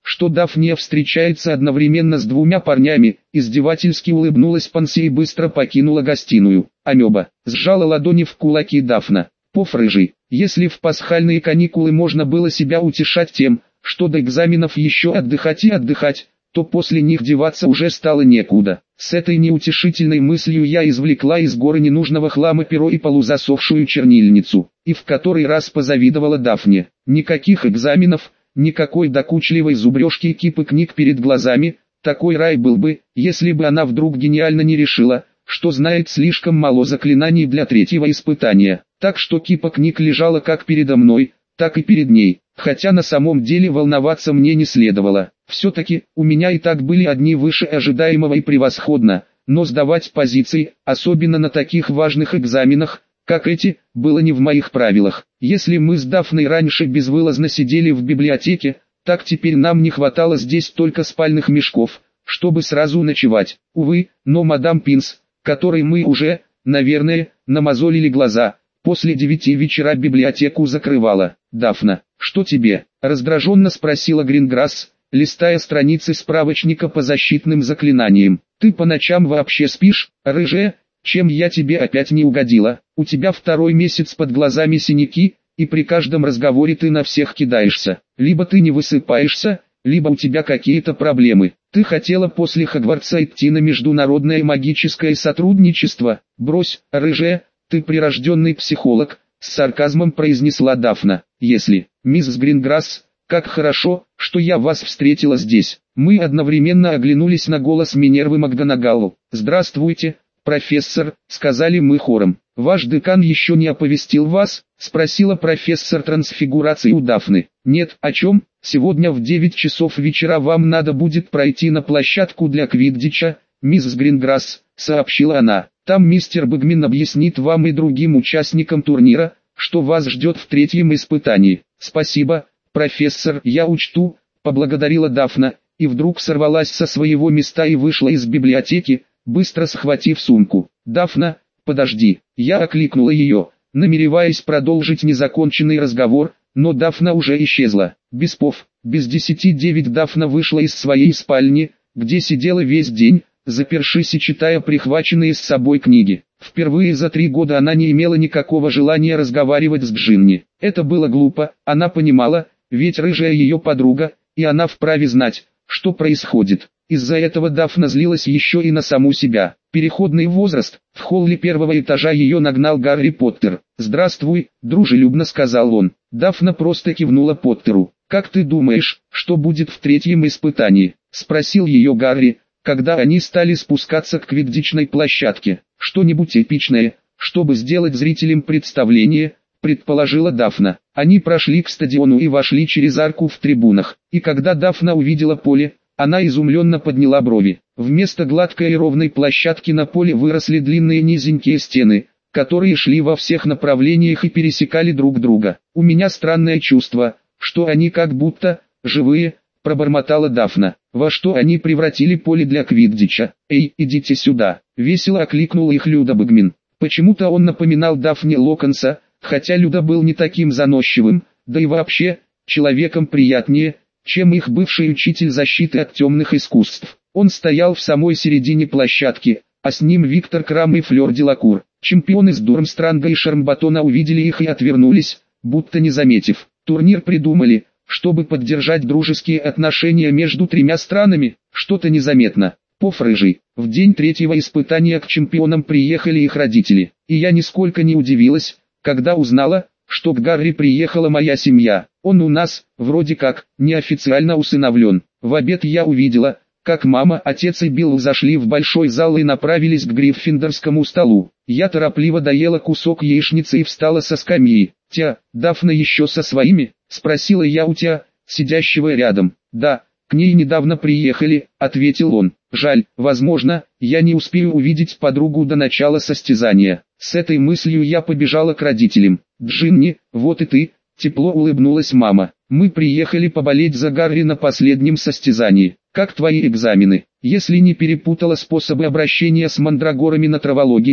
что Дафния встречается одновременно с двумя парнями, издевательски улыбнулась Панси и быстро покинула гостиную. Амеба сжала ладони в кулаки Дафна. Поф рыжий, если в пасхальные каникулы можно было себя утешать тем, что до экзаменов еще отдыхать и отдыхать, то после них деваться уже стало некуда. С этой неутешительной мыслью я извлекла из горы ненужного хлама перо и полузасохшую чернильницу, и в который раз позавидовала Дафне. Никаких экзаменов, никакой докучливой зубрежки и кипы книг перед глазами. Такой рай был бы, если бы она вдруг гениально не решила, что знает слишком мало заклинаний для третьего испытания. Так что кипа книг лежала как передо мной, так и перед ней, хотя на самом деле волноваться мне не следовало. Все-таки, у меня и так были одни выше ожидаемого и превосходно, но сдавать позиции, особенно на таких важных экзаменах, как эти, было не в моих правилах. Если мы с Дафной раньше безвылазно сидели в библиотеке, так теперь нам не хватало здесь только спальных мешков, чтобы сразу ночевать. Увы, но мадам Пинс, которой мы уже, наверное, намазолили глаза, после девяти вечера библиотеку закрывала. «Дафна, что тебе?» – раздраженно спросила Гринграсс, листая страницы справочника по защитным заклинаниям. «Ты по ночам вообще спишь, рыжая? Чем я тебе опять не угодила? У тебя второй месяц под глазами синяки, и при каждом разговоре ты на всех кидаешься. Либо ты не высыпаешься, либо у тебя какие-то проблемы. Ты хотела после Хогвартса идти на международное магическое сотрудничество? Брось, рыжая, ты прирожденный психолог», — с сарказмом произнесла Дафна. «Если, мисс Гринграсс, как хорошо, что я вас встретила здесь». Мы одновременно оглянулись на голос Минервы МакГонагалл. «Здравствуйте, профессор», — сказали мы хором. «Ваш декан еще не оповестил вас?» — спросила профессор трансфигурации у Дафны. «Нет, о чем? Сегодня в девять часов вечера вам надо будет пройти на площадку для квиддича, мисс Гринграсс», — сообщила она. «Там мистер Бэгмин объяснит вам и другим участникам турнира, что вас ждет в третьем испытании». «Спасибо, профессор, я учту», — поблагодарила Дафна, и вдруг сорвалась со своего места и вышла из библиотеки, быстро схватив сумку. «Дафна, подожди!» Я окликнула ее, намереваясь продолжить незаконченный разговор, но Дафна уже исчезла. Без пов, без десяти девять Дафна вышла из своей спальни, где сидела весь день, запершись и читая прихваченные с собой книги. Впервые за три года она не имела никакого желания разговаривать с Джинни. Это было глупо, она понимала, ведь рыжая ее подруга, и она вправе знать, что происходит. Из-за этого Дафна злилась еще и на саму себя. Переходный возраст. В холле первого этажа ее нагнал Гарри Поттер. «Здравствуй», — дружелюбно сказал он. Дафна просто кивнула Поттеру. «Как ты думаешь, что будет в третьем испытании?» — спросил ее Гарри, когда они стали спускаться к квиддичной площадке. «Что-нибудь эпичное, чтобы сделать зрителям представление», — предположила Дафна. Они прошли к стадиону и вошли через арку в трибунах. И когда Дафна увидела поле, она изумленно подняла брови. Вместо гладкой и ровной площадки на поле выросли длинные низенькие стены, которые шли во всех направлениях и пересекали друг друга. «У меня странное чувство, что они как будто живые», — пробормотала Дафна. «Во что они превратили поле для квиддича? Эй, идите сюда!» — весело окликнул их Люда Бэгмин. Почему-то он напоминал Дафне Локонса, хотя Люда был не таким заносчивым, да и вообще, человеком приятнее, чем их бывший учитель защиты от темных искусств. Он стоял в самой середине площадки, а с ним Виктор Крам и Флёр Делакур. Чемпионы с Дурмстранга и Шармбатона увидели их и отвернулись, будто не заметив. Турнир придумали, чтобы поддержать дружеские отношения между тремя странами. Что-то незаметно. Поф рыжий. В день третьего испытания к чемпионам приехали их родители, и я нисколько не удивилась, когда узнала, что к Гарри приехала моя семья. Он у нас, вроде как, неофициально усыновлен. В обед я увидела, как мама, отец и Билл зашли в большой зал и направились к гриффиндорскому столу. Я торопливо доела кусок яичницы и встала со скамьи. «Тя, Дафна еще со своими?» — спросила я у Тя, сидящего рядом. «Да, к ней недавно приехали», — ответил он. «Жаль, возможно, я не успею увидеть подругу до начала состязания». С этой мыслью я побежала к родителям. «Джинни, вот и ты», — тепло улыбнулась мама. «Мы приехали поболеть за Гарри на последнем состязании. Как твои экзамены?» Если не перепутала способы обращения с мандрагорами на травологии,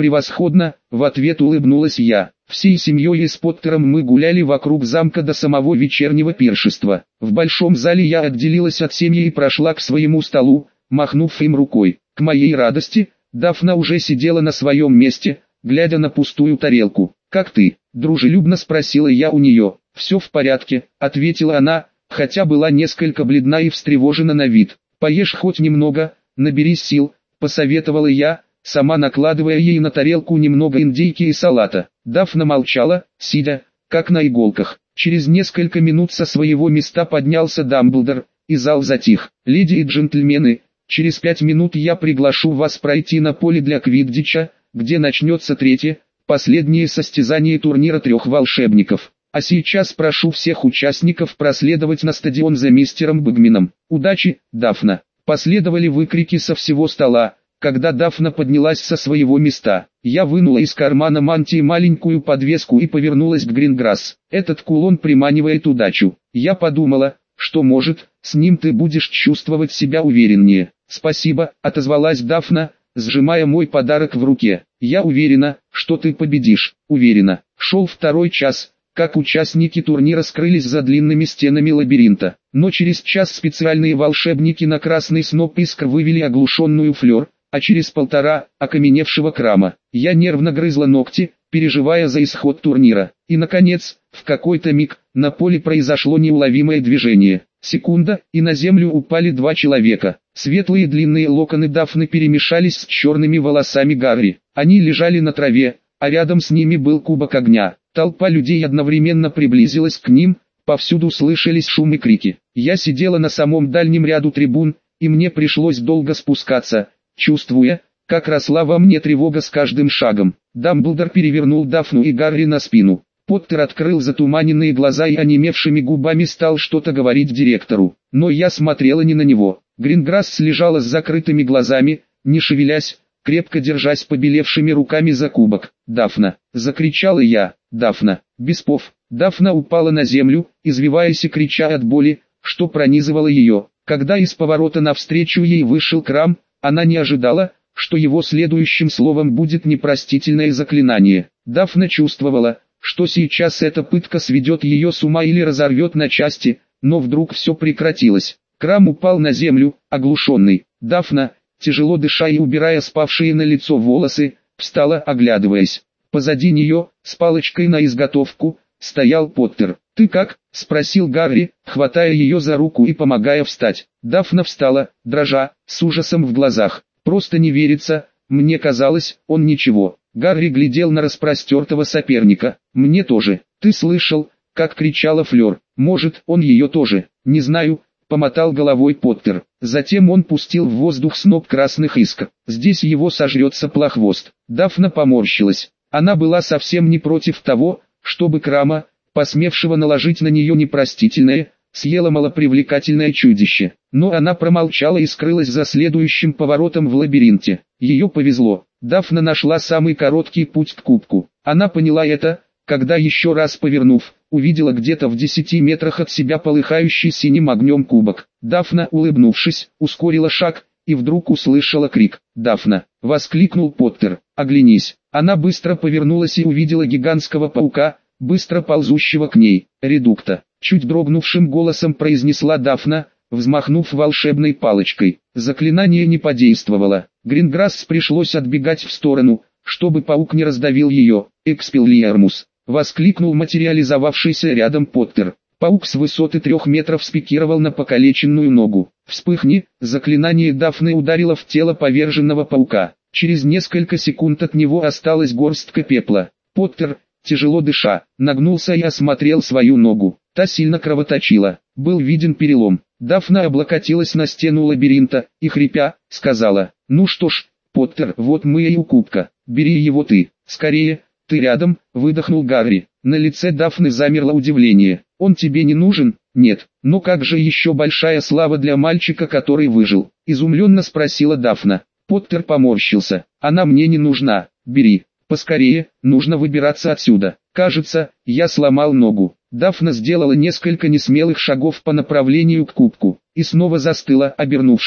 «Превосходно», — в ответ улыбнулась я. Всей семьей и с Поттером мы гуляли вокруг замка до самого вечернего пиршества. В большом зале я отделилась от семьи и прошла к своему столу, махнув им рукой. К моей радости, Дафна уже сидела на своем месте, глядя на пустую тарелку. «Как ты?» – дружелюбно спросила я у нее. «Все в порядке», – ответила она, хотя была несколько бледна и встревожена на вид. «Поешь хоть немного, наберись сил», – посоветовала я, сама накладывая ей на тарелку немного индейки и салата. Дафна молчала, сидя, как на иголках. Через несколько минут со своего места поднялся Дамблдор, и зал затих. «Леди и джентльмены, через пять минут я приглашу вас пройти на поле для квиддича, где начнется третье, последнее состязание турнира трех волшебников. А сейчас прошу всех участников проследовать на стадион за мистером Бэгмином. Удачи, Дафна!» Последовали выкрики со всего стола. Когда Дафна поднялась со своего места, я вынула из кармана мантии маленькую подвеску и повернулась к Гринграсс. «Этот кулон приманивает удачу. Я подумала, что может, с ним ты будешь чувствовать себя увереннее». «Спасибо», — отозвалась Дафна, сжимая мой подарок в руке. «Я уверена, что ты победишь». Уверена. Шел второй час, как участники турнира скрылись за длинными стенами лабиринта. Но через час специальные волшебники на красный сноп искр вывели оглушенную Флёр, а через полтора – окаменевшего Крама. Я нервно грызла ногти, переживая за исход турнира. И наконец, в какой-то миг, на поле произошло неуловимое движение. Секунда, и на землю упали два человека. Светлые длинные локоны Дафны перемешались с черными волосами Гарри. Они лежали на траве, а рядом с ними был кубок огня. Толпа людей одновременно приблизилась к ним, повсюду слышались шум и крики. Я сидела на самом дальнем ряду трибун, и мне пришлось долго спускаться, чувствуя, как росла во мне тревога с каждым шагом. Дамблдор перевернул Дафну и Гарри на спину. Поттер открыл затуманенные глаза и онемевшими губами стал что-то говорить директору. Но я смотрела не на него. Гринграсс лежала с закрытыми глазами, не шевелясь, крепко держась побелевшими руками за кубок. «Дафна!» — закричала я. «Дафна!» Без слов. Дафна упала на землю, извиваясь и крича от боли, что пронизывало ее. Когда из поворота навстречу ей вышел Крам, она не ожидала, что его следующим словом будет непростительное заклинание. Дафна чувствовала, что сейчас эта пытка сведет ее с ума или разорвет на части, но вдруг все прекратилось. Крам упал на землю, оглушенный. Дафна, тяжело дыша и убирая спавшие на лицо волосы, встала, оглядываясь. Позади нее, с палочкой на изготовку, стоял Поттер. «Ты как?» — спросил Гарри, хватая ее за руку и помогая встать. Дафна встала, дрожа, с ужасом в глазах. «Просто не верится, мне казалось, он ничего». Гарри глядел на распростертого соперника. «Мне тоже. Ты слышал, как кричала Флёр? Может, он ее тоже?» «Не знаю», — помотал головой Поттер. Затем он пустил в воздух сноп красных искр. «Здесь его сожрет соплохвост». Дафна поморщилась. Она была совсем не против того, чтобы Крама, посмевшего наложить на нее непростительное, съела малопривлекательное чудище. Но она промолчала и скрылась за следующим поворотом в лабиринте. Ее повезло. Дафна нашла самый короткий путь к кубку. Она поняла это, когда еще раз повернув, увидела где-то в десяти метрах от себя полыхающий синим огнем кубок. Дафна, улыбнувшись, ускорила шаг, и вдруг услышала крик. «Дафна!» — воскликнул Поттер. «Оглянись!» Она быстро повернулась и увидела гигантского паука, быстро ползущего к ней. «Редукта!» — чуть дрогнувшим голосом произнесла Дафна, взмахнув волшебной палочкой. Заклинание не подействовало. Гринграсс пришлось отбегать в сторону, чтобы паук не раздавил ее. «Экспеллиармус!» — воскликнул материализовавшийся рядом Поттер. Паук с высоты трех метров спикировал на покалеченную ногу. «Вспыхни!» — заклинание Дафны ударило в тело поверженного паука. Через несколько секунд от него осталась горстка пепла. Поттер, тяжело дыша, нагнулся и осмотрел свою ногу. Та сильно кровоточила. Был виден перелом. Дафна облокотилась на стену лабиринта и, хрипя, сказала: «Ну что ж, Поттер, вот мы и у кубка. Бери его ты. Скорее, ты рядом», — выдохнул Гарри. На лице Дафны замерло удивление. «Он тебе не нужен?» «Нет. Но как же еще большая слава для мальчика, который выжил?» — изумленно спросила Дафна. Поттер поморщился. «Она мне не нужна. Бери. Поскорее, нужно выбираться отсюда. Кажется, я сломал ногу». Дафна сделала несколько несмелых шагов по направлению к кубку, и снова застыла, обернувшись.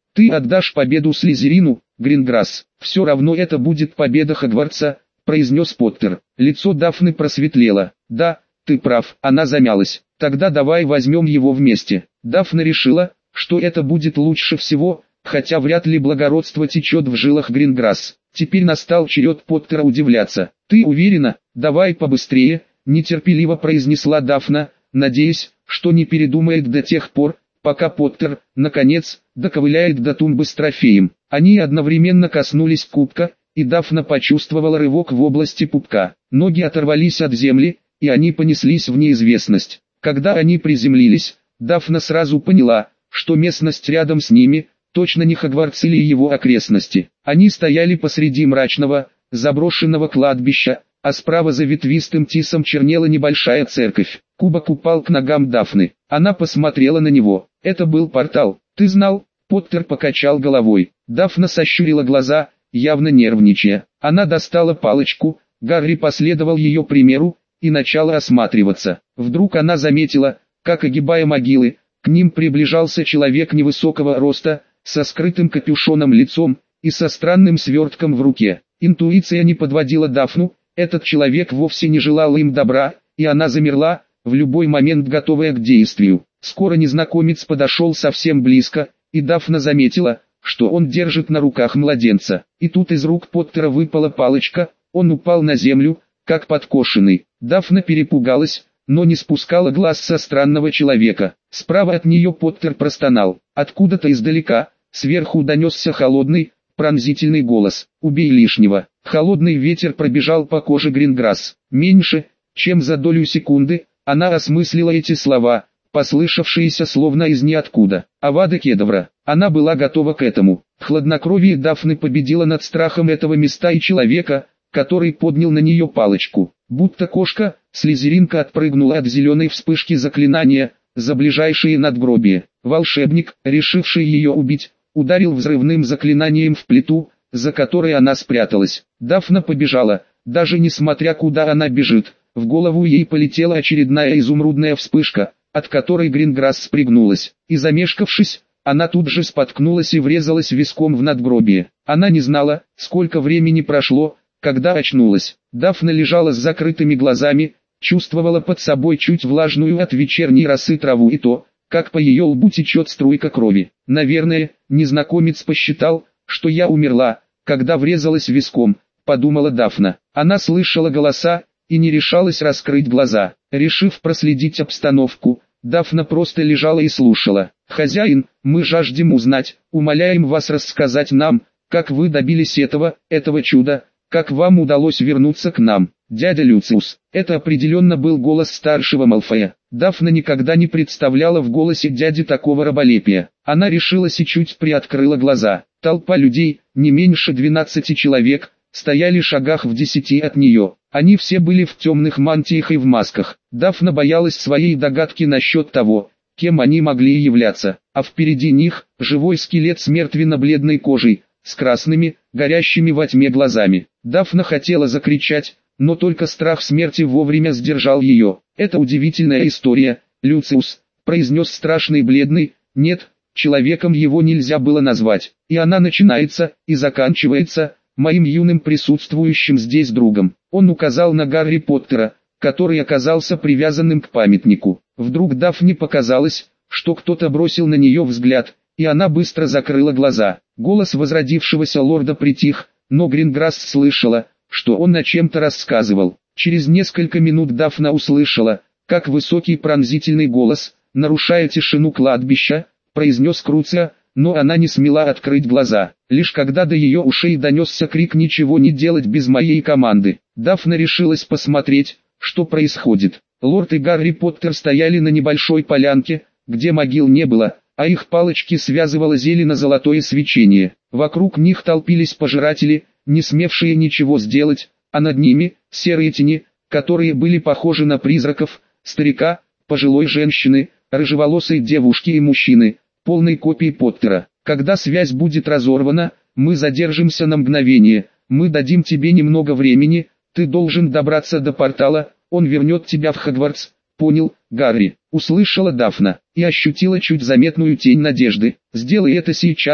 Ты отдашь победу Слизерину, Гринграсс. Все равно это будет победа Хогвартса, произнес Поттер. Лицо Дафны просветлело. Да, ты прав. Она замялась. Тогда давай возьмем его вместе. Дафна решила, что это будет лучше всего, хотя вряд ли благородство течет в жилах Гринграсс. Теперь настал черед Поттера удивляться. «Ты уверена? Давай побыстрее», — нетерпеливо произнесла Дафна, надеясь, что не передумает до тех пор, пока Поттер, наконец, доковыляет до тумбы с трофеем. Они одновременно коснулись кубка, и Дафна почувствовала рывок в области пупка. Ноги оторвались от земли, и они понеслись в неизвестность. Когда они приземлились, Дафна сразу поняла, что местность рядом с ними — точно не Хогвартс или его окрестности. Они стояли посреди мрачного, заброшенного кладбища, а справа за ветвистым тисом чернела небольшая церковь. Кубок упал к ногам Дафны. Она посмотрела на него. Это был портал. «Ты знал?» Поттер покачал головой. Дафна сощурила глаза, явно нервничая. Она достала палочку, Гарри последовал ее примеру, и начала осматриваться. Вдруг она заметила, как, огибая могилы, к ним приближался человек невысокого роста, со скрытым капюшоном лицом, и со странным свертком в руке. Интуиция не подводила Дафну, этот человек вовсе не желал им добра, и она замерла, в любой момент готовая к действию. Скоро незнакомец подошел совсем близко, и Дафна заметила, что он держит на руках младенца. И тут из рук Поттера выпала палочка, он упал на землю, как подкошенный. Дафна перепугалась, но не спускала глаз со странного человека. Справа от нее Поттер простонал. Откуда-то издалека, сверху донесся холодный, пронзительный голос. «Убей лишнего». Холодный ветер пробежал по коже Гринграсс. Меньше, чем за долю секунды, она осмыслила эти слова, послышавшиеся словно из ниоткуда. Авада Кедавра. Она была готова к этому. Хладнокровие Дафны победило над страхом этого места и человека, который поднял на нее палочку. Будто кошка, слизеринка отпрыгнула от зеленой вспышки заклинания, за ближайшие надгробие. Волшебник, решивший ее убить, ударил взрывным заклинанием в плиту, за которой она спряталась. Дафна побежала, даже несмотря куда она бежит, в голову ей полетела очередная изумрудная вспышка, от которой Гринграсс спрыгнулась, и замешкавшись, она тут же споткнулась и врезалась виском в надгробие. Она не знала, сколько времени прошло, когда очнулась. Дафна лежала с закрытыми глазами, чувствовала под собой чуть влажную от вечерней росы траву и то, как по ее лбу течет струйка крови. Наверное, незнакомец посчитал, что я умерла, когда врезалась виском, подумала Дафна. Она слышала голоса и не решалась раскрыть глаза. Решив проследить обстановку, Дафна просто лежала и слушала. «Хозяин, мы жаждем узнать, умоляем вас рассказать нам, как вы добились этого, этого чуда, как вам удалось вернуться к нам, дядя Люциус». Это определенно был голос старшего Малфоя. Дафна никогда не представляла в голосе дяди такого раболепия. Она решилась и чуть приоткрыла глаза. Толпа людей, не меньше двенадцати человек, стояли в шагах в десяти от нее. Они все были в темных мантиях и в масках. Дафна боялась своей догадки насчет того, кем они могли являться. А впереди них, живой скелет с мертвенно-бледной кожей, с красными, горящими во тьме глазами. Дафна хотела закричать, но только страх смерти вовремя сдержал ее. «Это удивительная история, Люциус», — произнес страшный бледный. «Нет, человеком его нельзя было назвать. И она начинается, и заканчивается, моим юным присутствующим здесь другом». Он указал на Гарри Поттера, который оказался привязанным к памятнику. Вдруг Дафне показалось, что кто-то бросил на нее взгляд, и она быстро закрыла глаза. Голос возродившегося лорда притих, но Гринграсс слышала, что он о чем-то рассказывал. Через несколько минут Дафна услышала, как высокий пронзительный голос, нарушая тишину кладбища, произнес Круцио, но она не смела открыть глаза. Лишь когда до ее ушей донесся крик «Ничего не делать без моей команды», Дафна решилась посмотреть, что происходит. Лорд и Гарри Поттер стояли на небольшой полянке, где могил не было, а их палочки связывало зелено-золотое свечение. Вокруг них толпились пожиратели, не смевшие ничего сделать, а над ними — серые тени, которые были похожи на призраков, старика, пожилой женщины, рыжеволосой девушки и мужчины, полной копии Поттера. «Когда связь будет разорвана, мы задержимся на мгновение, мы дадим тебе немного времени, ты должен добраться до портала, он вернет тебя в Хогвартс». «Понял, Гарри», — услышала Дафна, и ощутила чуть заметную тень надежды. «Сделай это сейчас»,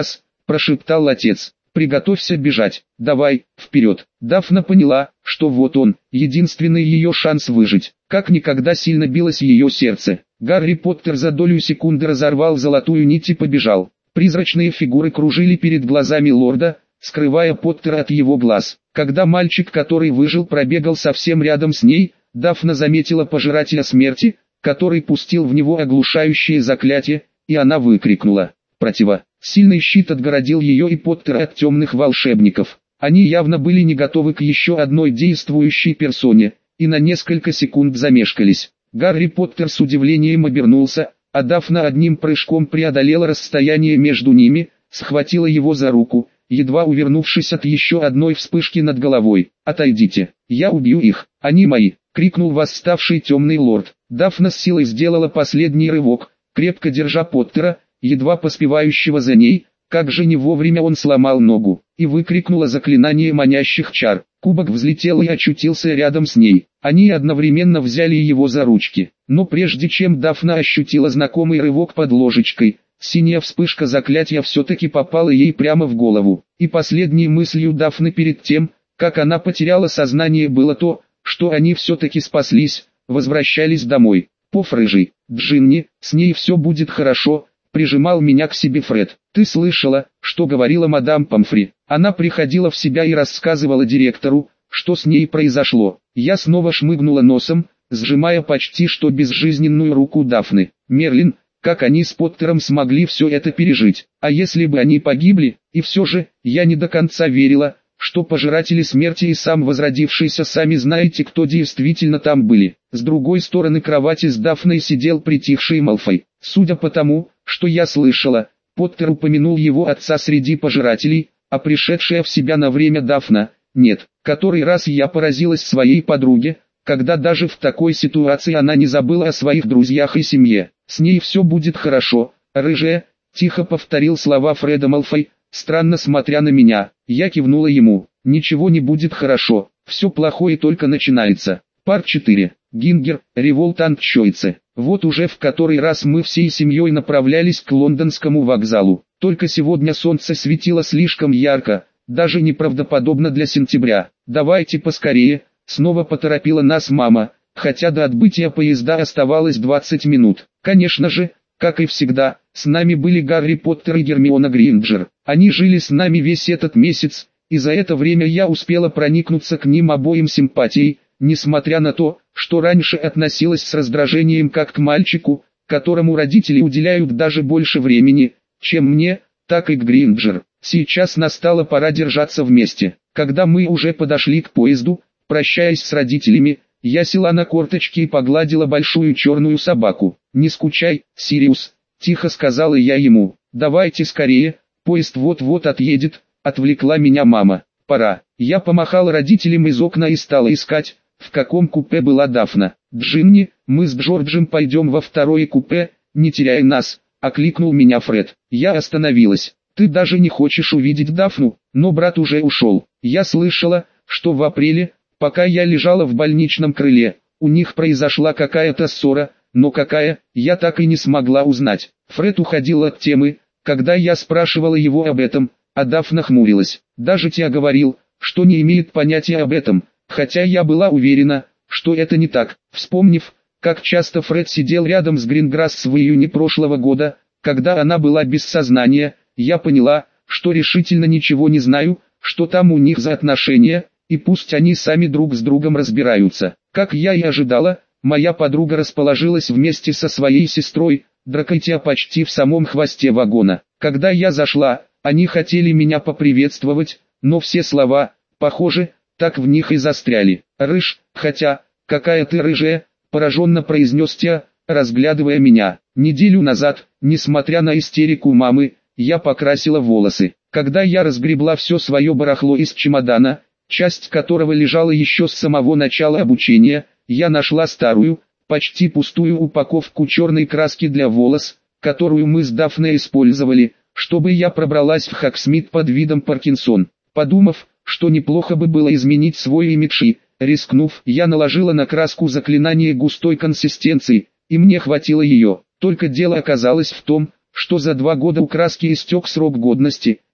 прошептал отец. «Приготовься бежать, давай, вперед». Дафна поняла, что вот он, единственный ее шанс выжить. Как никогда сильно билось ее сердце. Гарри Поттер за долю секунды разорвал золотую нить и побежал. Призрачные фигуры кружили перед глазами лорда, скрывая Поттера от его глаз. Когда мальчик, который выжил, пробегал совсем рядом с ней, Дафна заметила пожирателя смерти, который пустил в него оглушающее заклятие, и она выкрикнула «Противо!». Сильный щит отгородил ее и Поттера от темных волшебников. Они явно были не готовы к еще одной действующей персоне, и на несколько секунд замешкались. Гарри Поттер с удивлением обернулся, а Дафна одним прыжком преодолела расстояние между ними, схватила его за руку, едва увернувшись от еще одной вспышки над головой. «Отойдите, я убью их, они мои!» — крикнул восставший темный лорд. Дафна с силой сделала последний рывок, крепко держа Поттера, едва поспевающего за ней, как же не вовремя он сломал ногу, и выкрикнула заклинание манящих чар. Кубок взлетел и очутился рядом с ней. Они одновременно взяли его за ручки, но прежде чем Дафна ощутила знакомый рывок под ложечкой, синяя вспышка заклятия все-таки попала ей прямо в голову. И последней мыслью Дафны перед тем, как она потеряла сознание, было то, что они все-таки спаслись, возвращались домой. «Поф, рыжий, Джинни, с ней все будет хорошо», прижимал меня к себе Фред. «Ты слышала, что говорила мадам Помфри? Она приходила в себя и рассказывала директору, что с ней произошло». Я снова шмыгнула носом, сжимая почти что безжизненную руку Дафны. «Мерлин, как они с Поттером смогли все это пережить? А если бы они погибли?» И все же, я не до конца верила, что пожиратели смерти и сам возродившийся сами знаете кто действительно там были. С другой стороны кровати с Дафной сидел притихший Малфой. Судя по тому, что я слышала, Поттер упомянул его отца среди пожирателей, а пришедшая в себя на время Дафна, нет. Который раз я поразилась своей подруге, когда даже в такой ситуации она не забыла о своих друзьях и семье. «С ней все будет хорошо, рыжая», — тихо повторил слова Фреда Малфой, странно смотря на меня. Я кивнула ему. «Ничего не будет хорошо, все плохое только начинается». Пар четыре. Гингер, Револтант Чойце. Вот уже в который раз мы всей семьей направлялись к лондонскому вокзалу. Только сегодня солнце светило слишком ярко, даже неправдоподобно для сентября. «Давайте поскорее», — снова поторопила нас мама, хотя до отбытия поезда оставалось двадцать минут. Конечно же, как и всегда, с нами были Гарри Поттер и Гермиона Грейнджер. Они жили с нами весь этот месяц, и за это время я успела проникнуться к ним обоим симпатией, несмотря на то, что раньше относилась с раздражением как к мальчику, которому родители уделяют даже больше времени, чем мне, так и к Грейнджер. Сейчас настала пора держаться вместе. Когда мы уже подошли к поезду, прощаясь с родителями, я села на корточки и погладила большую черную собаку. «Не скучай, Сириус», — тихо сказала я ему. «Давайте скорее, поезд вот-вот отъедет», — отвлекла меня мама. «Пора». Я помахала родителям из окна и стала искать, в каком купе была Дафна. «Джинни, мы с Джорджем пойдем во второе купе, не теряй нас», — окликнул меня Фред. Я остановилась. «Ты даже не хочешь увидеть Дафну?» Но брат уже ушел. Я слышала, что в апреле, пока я лежала в больничном крыле, у них произошла какая-то ссора, но какая, я так и не смогла узнать. Фред уходил от темы, когда я спрашивала его об этом, а Дафна хмурилась. Даже Тиа говорил, что не имеет понятия об этом, хотя я была уверена, что это не так. Вспомнив, как часто Фред сидел рядом с Гринграсс в июне прошлого года, когда она была без сознания, я поняла, что решительно ничего не знаю, что там у них за отношения, и пусть они сами друг с другом разбираются. Как я и ожидала, моя подруга расположилась вместе со своей сестрой, Дракотия, почти в самом хвосте вагона. Когда я зашла, они хотели меня поприветствовать, но все слова, похоже, так в них и застряли. «Рыж, хотя, какая ты рыжая», — пораженно произнес Тиа, разглядывая меня. Неделю назад, несмотря на истерику мамы, я покрасила волосы. Когда я разгребла все свое барахло из чемодана, часть которого лежала еще с самого начала обучения, я нашла старую, почти пустую упаковку черной краски для волос, которую мы с Дафной использовали, чтобы я пробралась в Хоксмит под видом Паркинсон. Подумав, что неплохо бы было изменить свой имидж и, рискнув, я наложила на краску заклинание густой консистенции, и мне хватило ее. Только дело оказалось в том, что за два года у краски истек срок годности,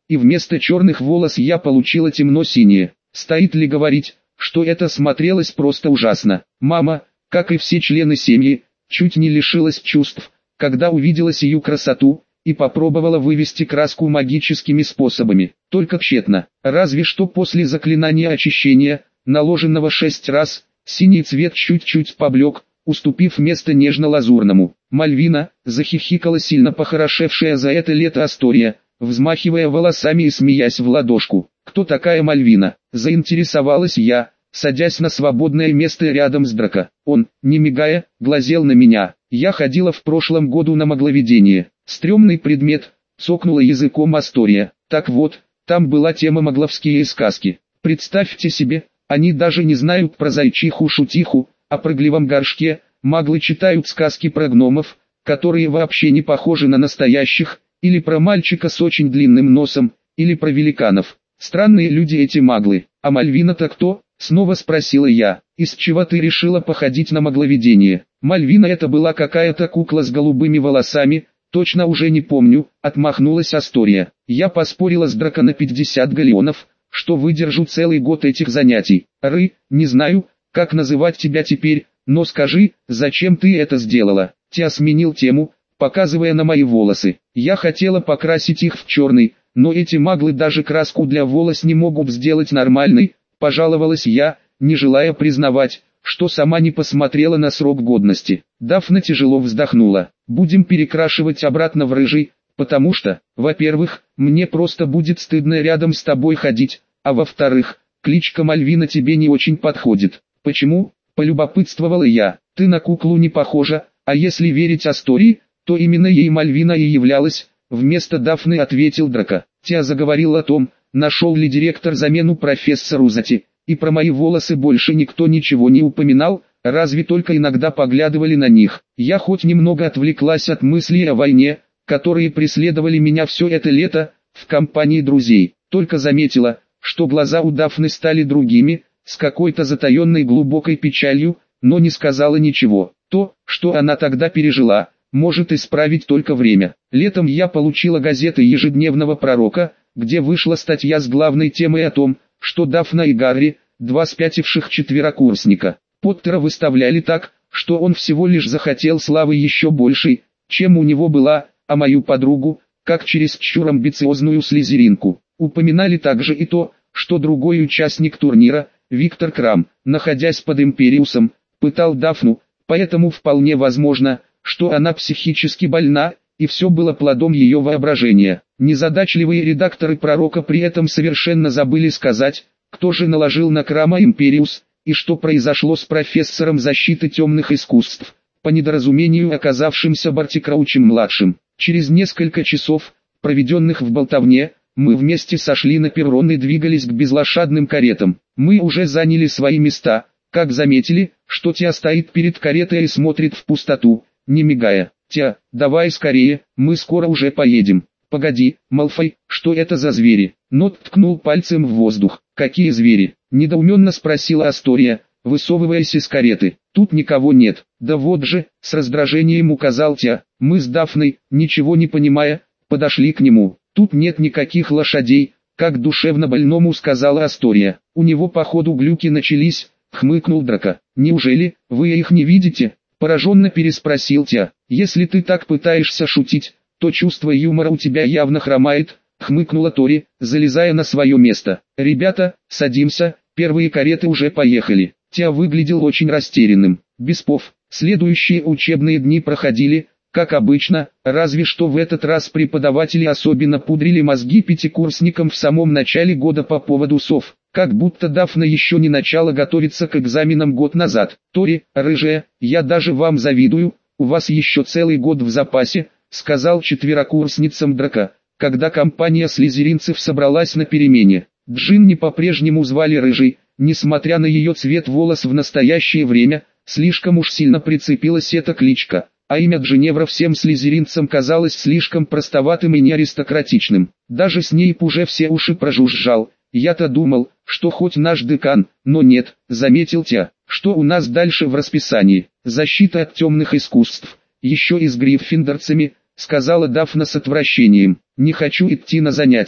и вместо черных волос я получила темно-синие. Стоит ли говорить, что это смотрелось просто ужасно. Мама, как и все члены семьи, чуть не лишилась чувств, когда увидела сию красоту, и попробовала вывести краску магическими способами, только тщетно. Разве что после заклинания очищения, наложенного шесть раз, синий цвет чуть-чуть поблек, уступив место нежно-лазурному. Мальвина, захихикала сильно похорошевшая за это лето Астория, взмахивая волосами и смеясь в ладошку. «Кто такая Мальвина?» – заинтересовалась я, садясь на свободное место рядом с Драко. Он, не мигая, глазел на меня. Я ходила в прошлом году на магловедение. Стрёмный предмет, цокнула языком Астория. Так вот, там была тема магловские сказки. Представьте себе, они даже не знают про зайчиху-шутиху, а про глевом горшке. Маглы читают сказки про гномов, которые вообще не похожи на настоящих, или про мальчика с очень длинным носом, или про великанов. Странные люди эти маглы. А Мальвина-то кто? Снова спросила я. Из чего ты решила походить на магловедение? Мальвина это была какая-то кукла с голубыми волосами, точно уже не помню, отмахнулась Астория. Я поспорила с Драко на пятьдесят галеонов, что выдержу целый год этих занятий. Ры, не знаю, как называть тебя теперь, но скажи, зачем ты это сделала? Тя сменил тему, показывая на мои волосы. Я хотела покрасить их в черный, но эти маглы даже краску для волос не могут сделать нормальной, пожаловалась я, не желая признавать, что сама не посмотрела на срок годности. Дафна тяжело вздохнула. Будем перекрашивать обратно в рыжий, потому что, во-первых, мне просто будет стыдно рядом с тобой ходить, а во-вторых, кличка Мальвина тебе не очень подходит. Почему? Полюбопытствовала я. Ты на куклу не похожа, а если верить Астории, то именно ей Мальвина и являлась. Вместо Дафны ответил Драко. Тя заговорил о том, нашел ли директор замену профессору Зати, и про мои волосы больше никто ничего не упоминал, разве только иногда поглядывали на них. Я хоть немного отвлеклась от мыслей о войне, которые преследовали меня все это лето, в компании друзей, только заметила, что глаза у Дафны стали другими, с какой-то затаенной глубокой печалью, но не сказала ничего. То, что она тогда пережила, может исправить только время. Летом я получила газеты ежедневного пророка, где вышла статья с главной темой о том, что Дафна и Гарри, два спятивших четверокурсника, Поттера выставляли так, что он всего лишь захотел славы еще большей, чем у него была, а мою подругу, как чересчур амбициозную слизеринку. Упоминали также и то, что другой участник турнира, Виктор Крам, находясь под Империусом, пытал Дафну, поэтому вполне возможно, что она психически больна, и все было плодом ее воображения. Незадачливые редакторы пророка при этом совершенно забыли сказать, кто же наложил на Крама Империус, и что произошло с профессором защиты темных искусств, по недоразумению оказавшимся Барти Краучем-младшим. Через несколько часов, проведенных в болтовне, мы вместе сошли на перрон и двигались к безлошадным каретам. Мы уже заняли свои места, как заметили, что Тя стоит перед каретой и смотрит в пустоту, не мигая. «Тя, давай скорее, мы скоро уже поедем». «Погоди, Малфой, что это за звери?» Нот ткнул пальцем в воздух. «Какие звери?» – недоуменно спросила Астория, высовываясь из кареты. «Тут никого нет». «Да вот же», – с раздражением указал Тя. Мы с Дафной, ничего не понимая, подошли к нему. «Тут нет никаких лошадей», – как душевно больному сказала Астория. «У него походу глюки начались», – хмыкнул Драко. «Неужели, вы их не видите?» – пораженно переспросил Тя. «Если ты так пытаешься шутить, то чувство юмора у тебя явно хромает», — хмыкнула Тори, залезая на свое место. «Ребята, садимся, первые кареты уже поехали». Тя выглядел очень растерянным. Беспов. Следующие учебные дни проходили, как обычно, разве что в этот раз преподаватели особенно пудрили мозги пятикурсникам в самом начале года по поводу сов, как будто Дафна еще не начала готовиться к экзаменам год назад. «Тори, рыжая, я даже вам завидую, у вас еще целый год в запасе», — сказал четверокурсницам Драко, когда компания слизеринцев собралась на перемене. Джинни по-прежнему звали Рыжей, несмотря на ее цвет волос в настоящее время, слишком уж сильно прицепилась эта кличка, а имя Джиневра всем слизеринцам казалось слишком простоватым и неаристократичным. Даже Снейп уже все уши прожужжал. «Я-то думал, что хоть наш декан, но нет», — заметил Тя. «Что у нас дальше в расписании? Защита от темных искусств, еще и с гриффиндорцами», — сказала Дафна с отвращением. «Не хочу идти на занятия».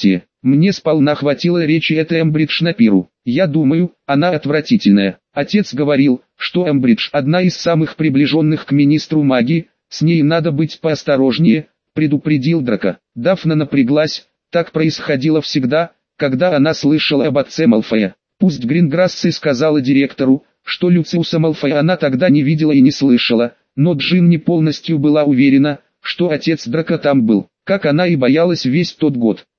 Мне сполна хватило речи этой Эмбридж на пиру. Я думаю, она отвратительная. Отец говорил, что Эмбридж одна из самых приближенных к министру магии, с ней надо быть поосторожнее, предупредил Драко. Дафна напряглась, так происходило всегда, когда она слышала об отце Малфоя. Пусть Гринграсс и сказала директору, что Люциуса Малфоя она тогда не видела и не слышала, но Джин не полностью была уверена, что отец Драко там был, как она и боялась весь тот год.